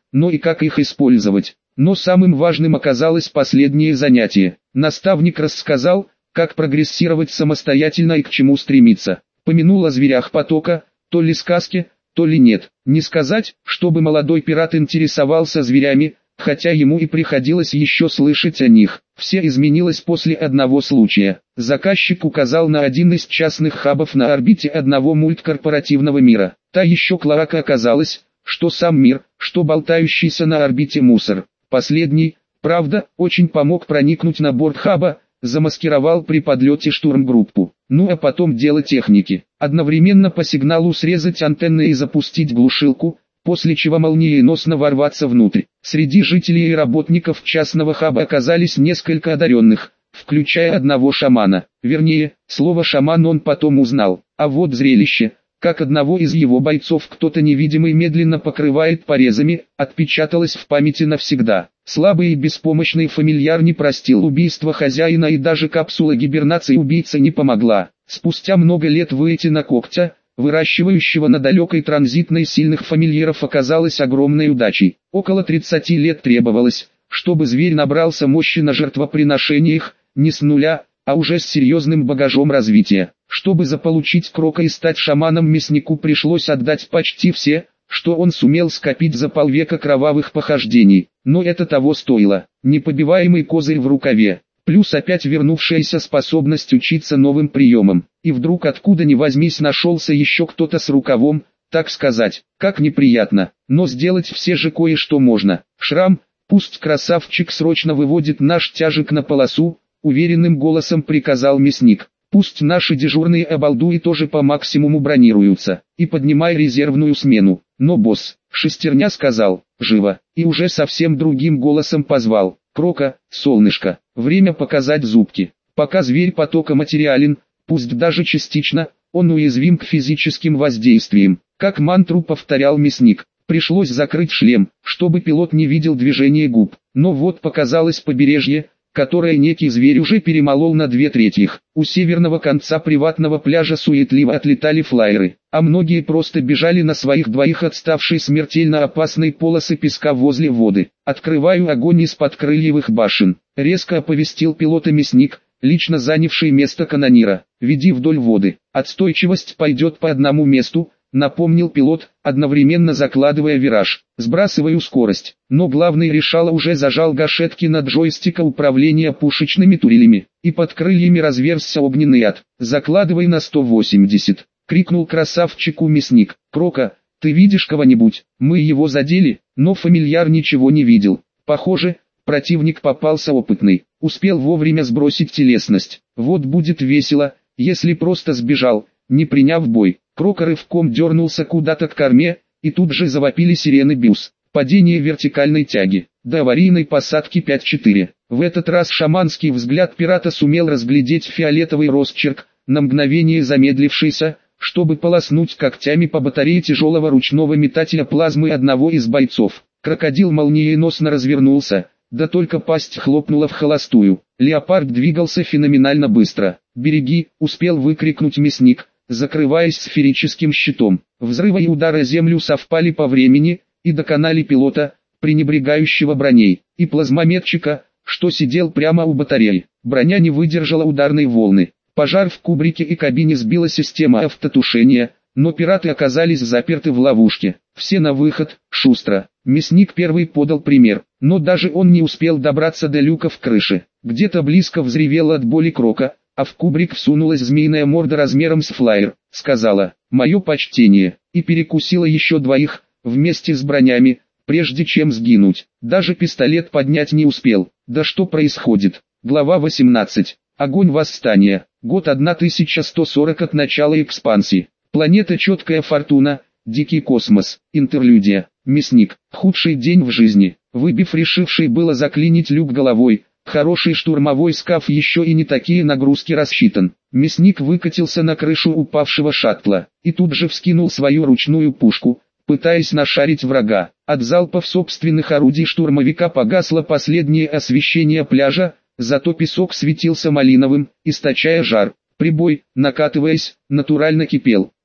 но и как их использовать. Но самым важным оказалось последнее занятие. Наставник рассказал, как прогрессировать самостоятельно и к чему стремиться. Помянул о зверях потока, то ли сказки, то ли нет. Не сказать, чтобы молодой пират интересовался зверями, хотя ему и приходилось еще слышать о них. Все изменилось после одного случая. Заказчик указал на один из частных хабов на орбите одного мульткорпоративного мира. Та еще клоака оказалась, что сам мир, что болтающийся на орбите мусор. Последний, правда, очень помог проникнуть на борт хаба, замаскировал при подлете штурмгруппу. Ну а потом дело техники. Одновременно по сигналу срезать антенны и запустить глушилку, после чего молниеносно ворваться внутрь. Среди жителей и работников частного хаба оказались несколько одаренных, включая одного шамана. Вернее, слово «шаман» он потом узнал. А вот зрелище, как одного из его бойцов кто-то невидимый медленно покрывает порезами, отпечаталось в памяти навсегда. Слабый и беспомощный фамильяр не простил убийства хозяина, и даже капсула гибернации убийце не помогла. Спустя много лет выйти на когтя, выращивающего на далекой транзитной сильных фамильяров, оказалось огромной удачей. Около 30 лет требовалось, чтобы зверь набрался мощи на жертвоприношениях, не с нуля, а уже с серьезным багажом развития. Чтобы заполучить Крока и стать шаманом, мяснику пришлось отдать почти все, что он сумел скопить за полвека кровавых похождений. Но это того стоило. Непобиваемый козырь в рукаве, плюс опять вернувшаяся способность учиться новым приемам. И вдруг откуда ни возьмись нашелся еще кто-то с рукавом, так сказать. Как неприятно, но сделать все же кое-что можно. Шрам, пусть красавчик срочно выводит наш тяжик на полосу, уверенным голосом приказал мясник. Пусть наши дежурные обалдуи тоже по максимуму бронируются, и поднимай резервную смену. Но босс, шестерня сказал, живо, и уже совсем другим голосом позвал. Крока, солнышко, время показать зубки. Пока зверь потока материален, пусть даже частично, он уязвим к физическим воздействиям. Как мантру повторял мясник. Пришлось закрыть шлем, чтобы пилот не видел движения губ. Но вот показалось побережье, которое некий зверь уже перемолол на 2/3. У северного конца приватного пляжа суетливо отлетали флайеры, а многие просто бежали на своих двоих отставшей смертельно опасной полосы песка возле воды. «Открываю огонь из-под крыльевых башен», — резко оповестил пилота мясник, лично занявший место канонира. «Веди вдоль воды, отстойчивость пойдет по одному месту», — напомнил пилот, одновременно закладывая вираж. «Сбрасываю скорость». Но главный решало уже зажал гашетки на джойстика управления пушечными турелями, и под крыльями разверзся огненный ад. «Закладывай на 180», — крикнул красавчику мясник. «Крока, ты видишь кого-нибудь?» Мы его задели, но фамильяр ничего не видел. Похоже, противник попался опытный, успел вовремя сбросить телесность. Вот будет весело, если просто сбежал, не приняв бой. Крока рывком дернулся куда-то к корме, и тут же завопили сирены БИУС. Падение вертикальной тяги, до аварийной посадки 5-4. В этот раз шаманский взгляд пирата сумел разглядеть фиолетовый росчерк, на мгновение замедлившийся, чтобы полоснуть когтями по батарее тяжелого ручного метателя плазмы одного из бойцов. Крокодил молниеносно развернулся, да только пасть хлопнула в холостую. Леопард двигался феноменально быстро. «Береги!» — успел выкрикнуть мясник, закрываясь сферическим щитом. Взрывы и удары землю совпали по времени, и доконали пилота, пренебрегающего броней, и плазмометчика, что сидел прямо у батареи. Броня не выдержала ударной волны. Пожар в кубрике и кабине сбила система автотушения, но пираты оказались заперты в ловушке. Все на выход, шустро. Мясник первый подал пример, но даже он не успел добраться до люка в крыше. Где-то близко взревел от боли Крока, а в кубрик всунулась змеиная морда размером с флайер. Сказала: «Мое почтение», и перекусила еще двоих, вместе с бронями, прежде чем сгинуть. Даже пистолет поднять не успел. Да что происходит? Глава 18. Огонь восстания. Год 1140 от начала экспансии. Планета Четкая Фортуна. Дикий космос. Интерлюдия. Мясник. Худший день в жизни. Выбив решивший было заклинить люк головой, хороший штурмовой скаф еще и не такие нагрузки рассчитан. Мясник выкатился на крышу упавшего шаттла, и тут же вскинул свою ручную пушку, пытаясь нашарить врага. От залпов собственных орудий штурмовика погасло последнее освещение пляжа, зато песок светился малиновым, источая жар. Прибой, накатываясь, натурально кипел.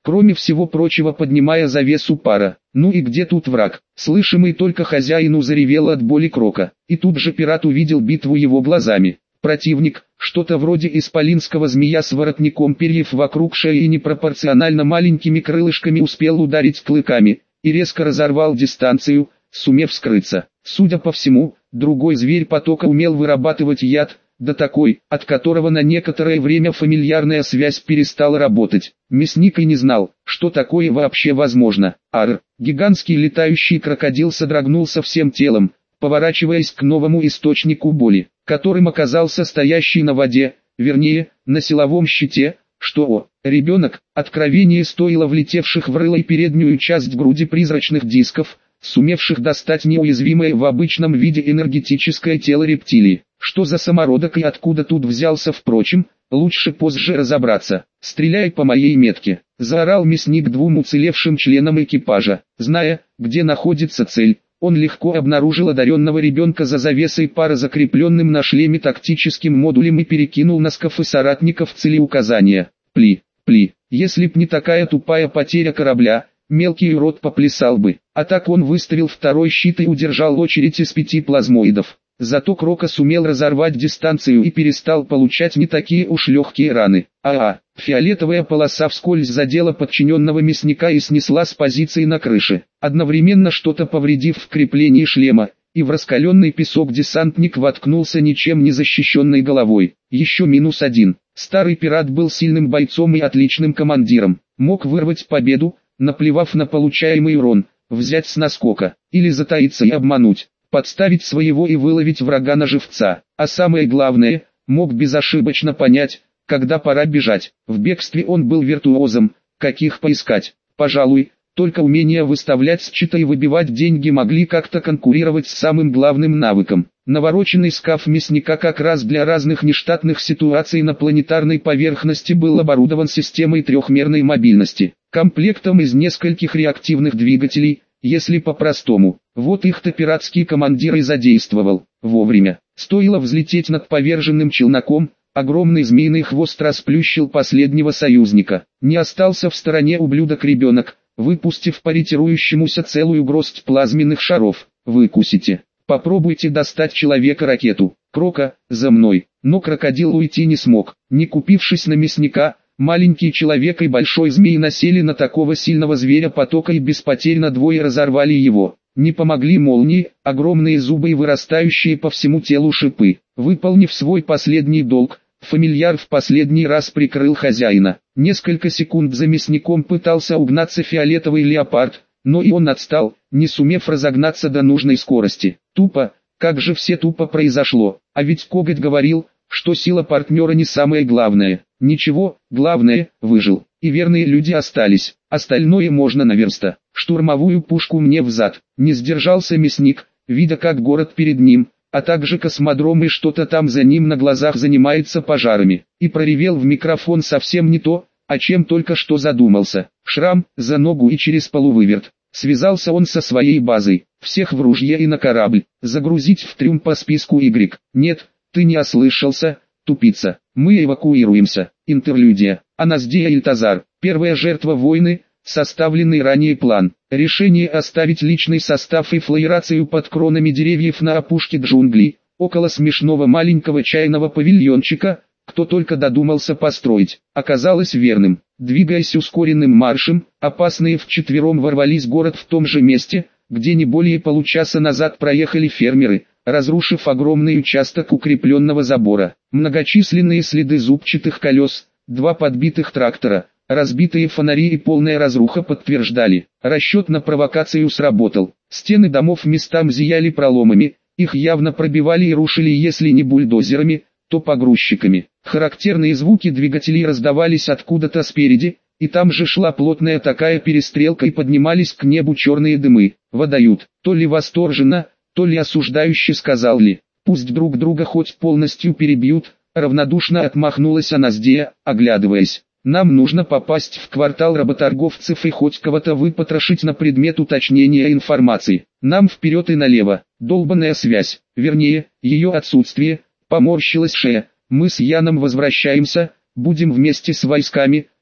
кроме всего прочего поднимая завесу пара. Ну и где тут враг? Слышимый только хозяину заревел от боли Крока. И тут же пират увидел битву его глазами. Противник, что-то вроде исполинского змея с воротником перьев вокруг шеи и непропорционально маленькими крылышками успел ударить клыками, и резко разорвал дистанцию, сумев скрыться. Судя по всему, другой зверь потока умел вырабатывать яд, да такой, от которого на некоторое время фамильярная связь перестала работать. Мясник и не знал, что такое вообще возможно. Гигантский летающий крокодил содрогнулся всем телом, поворачиваясь к новому источнику боли, которым оказался стоящий на воде, вернее, на силовом щите, что ребенок, откровение стоило влетевших в рыло и переднюю часть груди призрачных дисков, сумевших достать неуязвимое в обычном виде энергетическое тело рептилии. Что за самородок и откуда тут взялся, впрочем, лучше позже разобраться. «Стреляй по моей метке», — заорал мясник двум уцелевшим членам экипажа. Зная, где находится цель, он легко обнаружил одаренного ребенка за завесой пара, закрепленным на шлеме тактическим модулем, и перекинул на скафы соратников целеуказания. Пли. Если б не такая тупая потеря корабля, мелкий урод поплясал бы. А так он выставил второй щит и удержал очередь из 5 плазмоидов. Зато Крока сумел разорвать дистанцию и перестал получать не такие уж легкие раны. Фиолетовая полоса вскользь задела подчиненного мясника и снесла с позиции на крыше, одновременно что-то повредив в креплении шлема, и в раскаленный песок десантник воткнулся ничем не защищенной головой. Еще -1. Старый пират был сильным бойцом и отличным командиром, мог вырвать победу, наплевав на получаемый урон, взять с наскока, или затаиться и обмануть, подставить своего и выловить врага на живца. А самое главное, мог безошибочно понять, когда пора бежать. В бегстве он был виртуозом, каких поискать. Пожалуй, только умение выставлять счета и выбивать деньги могли как-то конкурировать с самым главным навыком. Навороченный скаф мясника как раз для разных нештатных ситуаций на планетарной поверхности был оборудован системой трехмерной мобильности, комплектом из нескольких реактивных двигателей, если по-простому. Вот их-то пиратский командир и задействовал. Вовремя. Стоило взлететь над поверженным челноком, огромный змеиный хвост расплющил последнего союзника. Не остался в стороне ублюдок-ребенок, выпустив по ретирующемуся целую горсть плазменных шаров. «Выкусите. Попробуйте достать человека-ракету. Крока, за мной». Но крокодил уйти не смог. Не купившись на мясника, маленький человек и большой змей насели на такого сильного зверя потока и без потерь на двое разорвали его. Не помогли молнии, огромные зубы и вырастающие по всему телу шипы. Выполнив свой последний долг, фамильяр в последний раз прикрыл хозяина. Несколько секунд за мясником пытался угнаться фиолетовый леопард, но и он отстал, не сумев разогнаться до нужной скорости. Тупо, как же все тупо произошло. А ведь Коготь говорил, что сила партнера не самое главное. Ничего, главное, выжил. И верные люди остались. Остальное можно наверсто. Штурмовую пушку мне взад. Не сдержался мясник, видя как город перед ним, а также космодром и что-то там за ним на глазах занимается пожарами. И проревел в микрофон совсем не то, о чем только что задумался. Шрам, за ногу и через полувыверт. Связался он со своей базой. Всех в ружье и на корабль. Загрузить в трюм по списку Y. Нет, ты не ослышался, тупица. Мы эвакуируемся. Интерлюдия. Аназдия Ильтазар. Первая жертва войны. Составленный ранее план. Решение оставить личный состав и флоерацию под кронами деревьев на опушке джунглей, около смешного маленького чайного павильончика, кто только додумался построить, оказалось верным. Двигаясь ускоренным маршем, опасные вчетвером ворвались в город в том же месте, где не более получаса назад проехали фермеры, разрушив огромный участок укрепленного забора. Многочисленные следы зубчатых колес, 2 подбитых трактора, разбитые фонари и полная разруха подтверждали, расчет на провокацию сработал. Стены домов местам зияли проломами, их явно пробивали и рушили, если не бульдозерами, то погрузчиками. Характерные звуки двигателей раздавались откуда-то спереди, и там же шла плотная такая перестрелка и поднимались к небу черные дымы. «Водают», то ли восторженно, то ли осуждающе сказал Ли. «Пусть друг друга хоть полностью перебьют», равнодушно отмахнулась Аназдия, оглядываясь. «Нам нужно попасть в квартал работорговцев и хоть кого-то выпотрошить на предмет уточнения информации. Нам вперед и налево. Долбаная связь, вернее, ее отсутствие», поморщилась Шея. «Мы с Яном возвращаемся, будем вместе с войсками,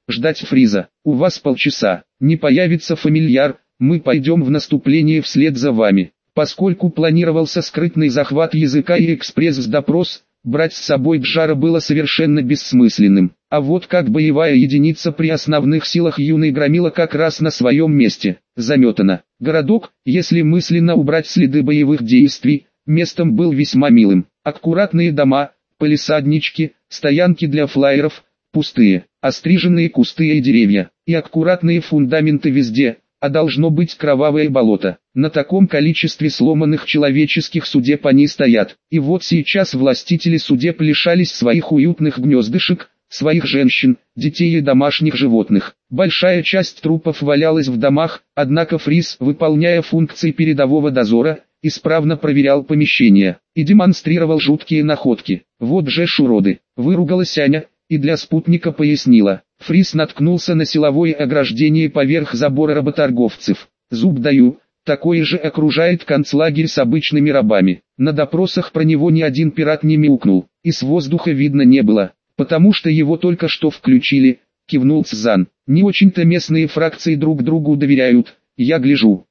ждать Фриза. У вас полчаса. Не появится фамильяр, мы пойдем в наступление вслед за вами. Поскольку планировался скрытный захват языка и экспресс-допрос, брать с собой Джара было совершенно бессмысленным. А вот как боевая единица при основных силах юный громила как раз на своем месте. Заметано. Городок, если мысленно убрать следы боевых действий, местом был весьма милым. Аккуратные дома, палисаднички, стоянки для флайеров, пустые, остриженные кусты и деревья, и аккуратные фундаменты везде, а должно быть кровавое болото. На таком количестве сломанных человеческих судеб они стоят. И вот сейчас властители судеб лишались своих уютных гнездышек, своих женщин, детей и домашних животных. Большая часть трупов валялась в домах, однако Фриз, выполняя функции передового дозора, исправно проверял помещения и демонстрировал жуткие находки. Вот же ж уроды, выругалась Аня, и для спутника пояснила. Фриз наткнулся на силовое ограждение поверх забора работорговцев. Зуб даю, такое же окружает концлагерь с обычными рабами. На допросах про него ни один пират не мяукнул, и с воздуха видно не было, потому что его только что включили, кивнул Цзан. Не очень-то местные фракции друг другу доверяют, я гляжу.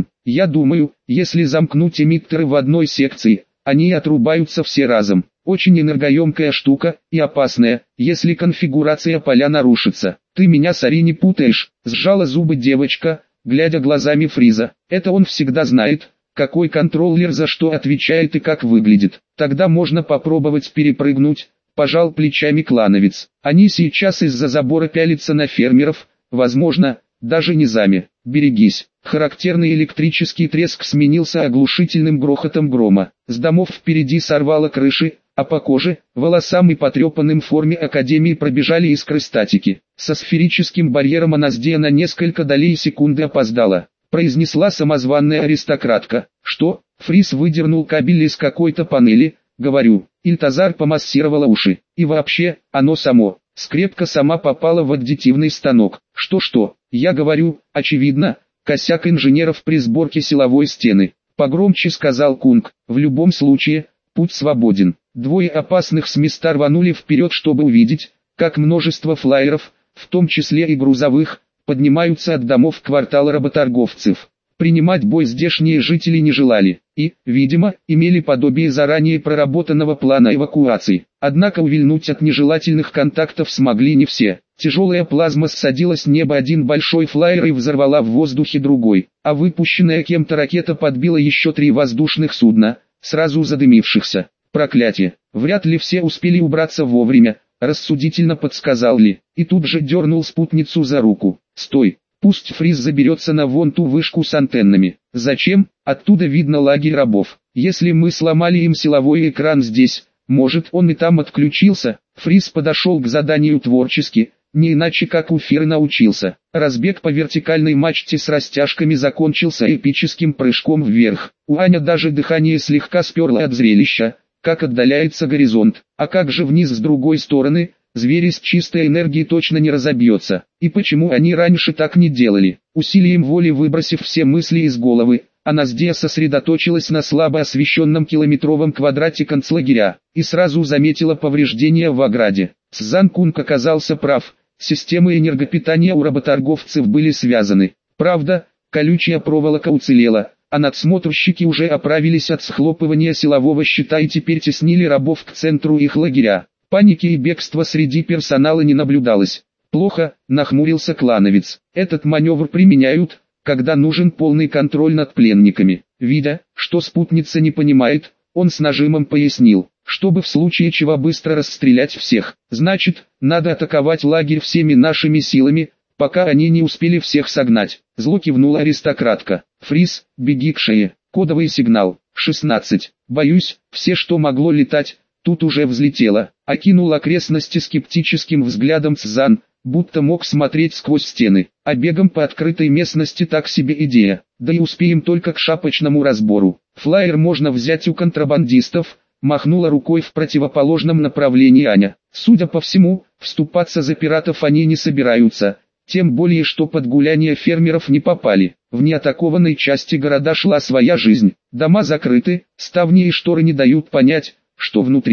Я думаю, если замкнуть эмиттеры в одной секции, они отрубаются все разом. Очень энергоемкая штука и опасная, если конфигурация поля нарушится. Ты меня с Ари не путаешь, сжала зубы девочка, глядя глазами Фриза. Это он всегда знает, какой контроллер за что отвечает и как выглядит. Тогда можно попробовать перепрыгнуть, пожал плечами клановец. Они сейчас из-за забора пялятся на фермеров, возможно, даже низами. Берегись. Характерный электрический треск сменился оглушительным грохотом грома. С домов впереди сорвало крыши, а по коже, волосам и потрепанным форме Академии пробежали искры статики. Со сферическим барьером Аназдия на несколько долей секунды опоздала. Произнесла самозванная аристократка. Что? Фриз выдернул кабель из какой-то панели. Говорю, Ильтазар помассировала уши. И вообще, оно само. Скрепка сама попала в аддитивный станок. Что? Я говорю, очевидно, косяк инженеров при сборке силовой стены. Погромче сказал Кунг. В любом случае, путь свободен. Двое опасных с места рванули вперед, чтобы увидеть, как множество флайеров, в том числе и грузовых, поднимаются от домов квартала работорговцев. Принимать бой здешние жители не желали, и, видимо, имели подобие заранее проработанного плана эвакуации. Однако увильнуть от нежелательных контактов смогли не все. Тяжелая плазма ссадила с неба один большой флайер и взорвала в воздухе другой, а выпущенная кем-то ракета подбила еще 3 воздушных судна, сразу задымившихся. Проклятие, вряд ли все успели убраться вовремя, рассудительно подсказал Ли, и тут же дернул спутницу за руку. Стой, пусть Фриз заберется на вон ту вышку с антеннами. Зачем? Оттуда видно лагерь рабов. Если мы сломали им силовой экран здесь, может он и там отключился. Фриз подошел к заданию творчески, не иначе как у Фира научился. Разбег по вертикальной мачте с растяжками закончился эпическим прыжком вверх. У Аня даже дыхание слегка сперло от зрелища, как отдаляется горизонт. А как же вниз с другой стороны? Зверь с чистой энергией точно не разобьется. И почему они раньше так не делали? Усилием воли выбросив все мысли из головы, Аназдия сосредоточилась на слабо освещенном километровом квадрате концлагеря, и сразу заметила повреждения в ограде. Цзан Кунг оказался прав, системы энергопитания у работорговцев были связаны. Правда, колючая проволока уцелела, а надсмотрщики уже оправились от схлопывания силового щита и теперь теснили рабов к центру их лагеря. Паники и бегства среди персонала не наблюдалось. Плохо, нахмурился клановец. Этот маневр применяют, когда нужен полный контроль над пленниками. Видя, что спутница не понимает, он с нажимом пояснил, чтобы в случае чего быстро расстрелять всех. Значит, надо атаковать лагерь всеми нашими силами, пока они не успели всех согнать. Зло кивнула аристократка. Фриз, беги к шее. Кодовый сигнал. 16. Боюсь, все, что могло летать, тут уже взлетело. Окинул окрестности скептическим взглядом Цзан, будто мог смотреть сквозь стены. А бегом по открытой местности так себе идея. Да и успеем только к шапочному разбору. Флайер можно взять у контрабандистов, махнула рукой в противоположном направлении Аня. Судя по всему, вступаться за пиратов они не собираются. Тем более, что под гуляние фермеров не попали. В неатакованной части города шла своя жизнь. Дома закрыты, ставни и шторы не дают понять, что внутри.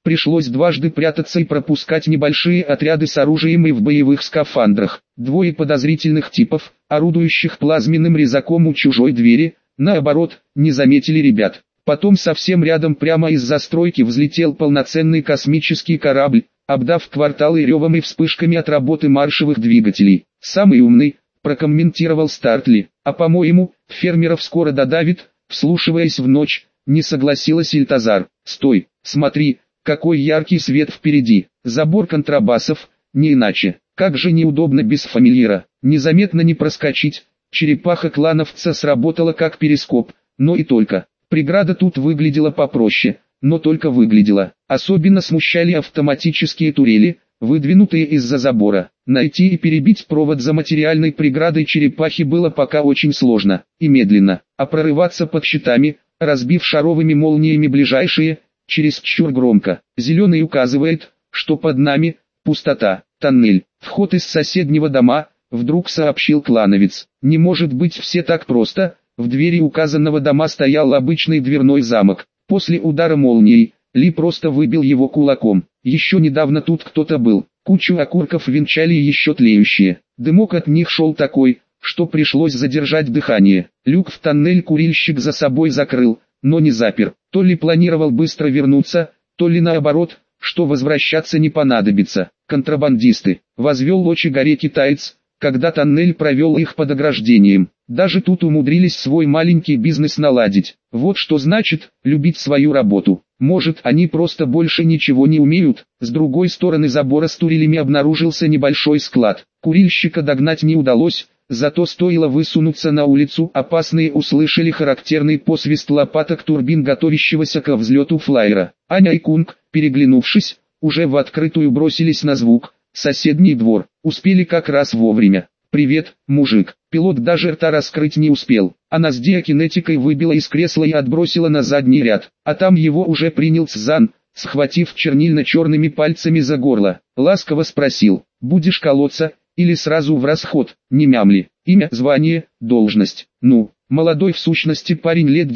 Пришлось дважды прятаться и пропускать небольшие отряды с оружием и в боевых скафандрах. Двое подозрительных типов, орудующих плазменным резаком у чужой двери, наоборот, не заметили ребят. Потом совсем рядом прямо из застройки взлетел полноценный космический корабль, обдав кварталы ревом и вспышками от работы маршевых двигателей. «Самый умный», — прокомментировал Стартли, — «а по-моему, фермеров скоро додавит», вслушиваясь в ночь, не согласилась Ильтазар. «Стой, смотри, какой яркий свет впереди, забор контрабасов, не иначе, как же неудобно без фамильяра, незаметно не проскочить». Черепаха клановца сработала как перископ, но и только. Преграда тут выглядела попроще, но только выглядела. Особенно смущали автоматические турели, выдвинутые из-за забора. Найти и перебить провод за материальной преградой черепахи было пока очень сложно и медленно, а прорываться под щитами, разбив шаровыми молниями ближайшие, чересчур громко. Зеленый указывает, что под нами пустота, тоннель, вход из соседнего дома, вдруг сообщил клановец. Не может быть все так просто. В двери указанного дома стоял обычный дверной замок. После удара молнией, Ли просто выбил его кулаком. Еще недавно тут кто-то был. Кучу окурков венчали еще тлеющие. Дымок от них шел такой, что пришлось задержать дыхание. Люк в тоннель курильщик за собой закрыл, но не запер. То ли планировал быстро вернуться, то ли наоборот, что возвращаться не понадобится. Контрабандисты. Возвел очи горе китаец, когда тоннель провел их под ограждением. Даже тут умудрились свой маленький бизнес наладить. Вот что значит, любить свою работу. Может, они просто больше ничего не умеют. С другой стороны забора с турелями обнаружился небольшой склад. Курильщика догнать не удалось, зато стоило высунуться на улицу, опасные услышали характерный посвист лопаток турбин готовящегося ко взлету флайера. Аня и Кунг, переглянувшись, уже в открытую бросились на звук. Соседний двор. Успели как раз вовремя. «Привет, мужик». Пилот даже рта раскрыть не успел. Она с диакинетикой выбила из кресла и отбросила на задний ряд. А там его уже принял Цзан, схватив чернильно-черными пальцами за горло. Ласково спросил: «Будешь колоться, или сразу в расход?» «Не мямли. Имя, звание, должность». «Ну». Молодой в сущности парень лет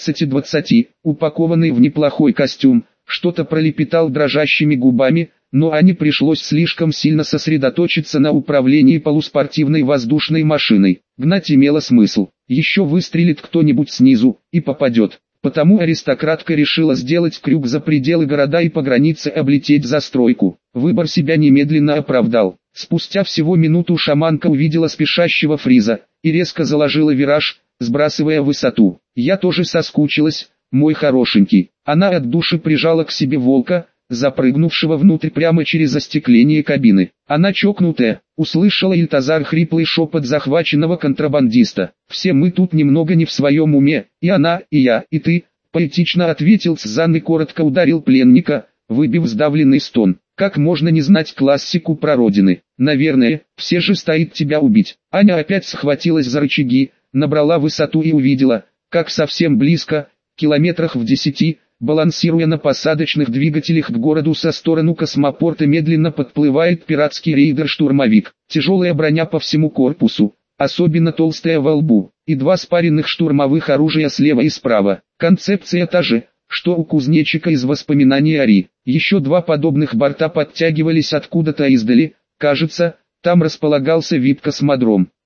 19-20, упакованный в неплохой костюм, что-то пролепетал дрожащими губами, но Ане пришлось слишком сильно сосредоточиться на управлении полуспортивной воздушной машиной. Гнать имело смысл. Еще выстрелит кто-нибудь снизу, и попадет. Потому аристократка решила сделать крюк за пределы города и по границе облететь застройку. Выбор себя немедленно оправдал. Спустя всего минуту шаманка увидела спешащего Фриза, и резко заложила вираж, сбрасывая высоту. «Я тоже соскучилась, мой хорошенький». Она от души прижала к себе волка, запрыгнувшего внутрь прямо через остекление кабины. «Она чокнутая», — услышала Ильтазар хриплый шепот захваченного контрабандиста. «Все мы тут немного не в своем уме, и она, и я, и ты», — поэтично ответил Цзан и коротко ударил пленника, выбив сдавленный стон. «Как можно не знать классику про родины? Наверное, все же стоит тебя убить». Аня опять схватилась за рычаги, набрала высоту и увидела, как совсем близко, километрах в 10, балансируя на посадочных двигателях к городу со стороны космопорта, медленно подплывает пиратский рейдер-штурмовик. Тяжелая броня по всему корпусу, особенно толстая во лбу, и два спаренных штурмовых оружия слева и справа. Концепция та же, что у кузнечика из воспоминаний Ари. Еще два подобных борта подтягивались откуда-то издали. Кажется, там располагался вип-космодром.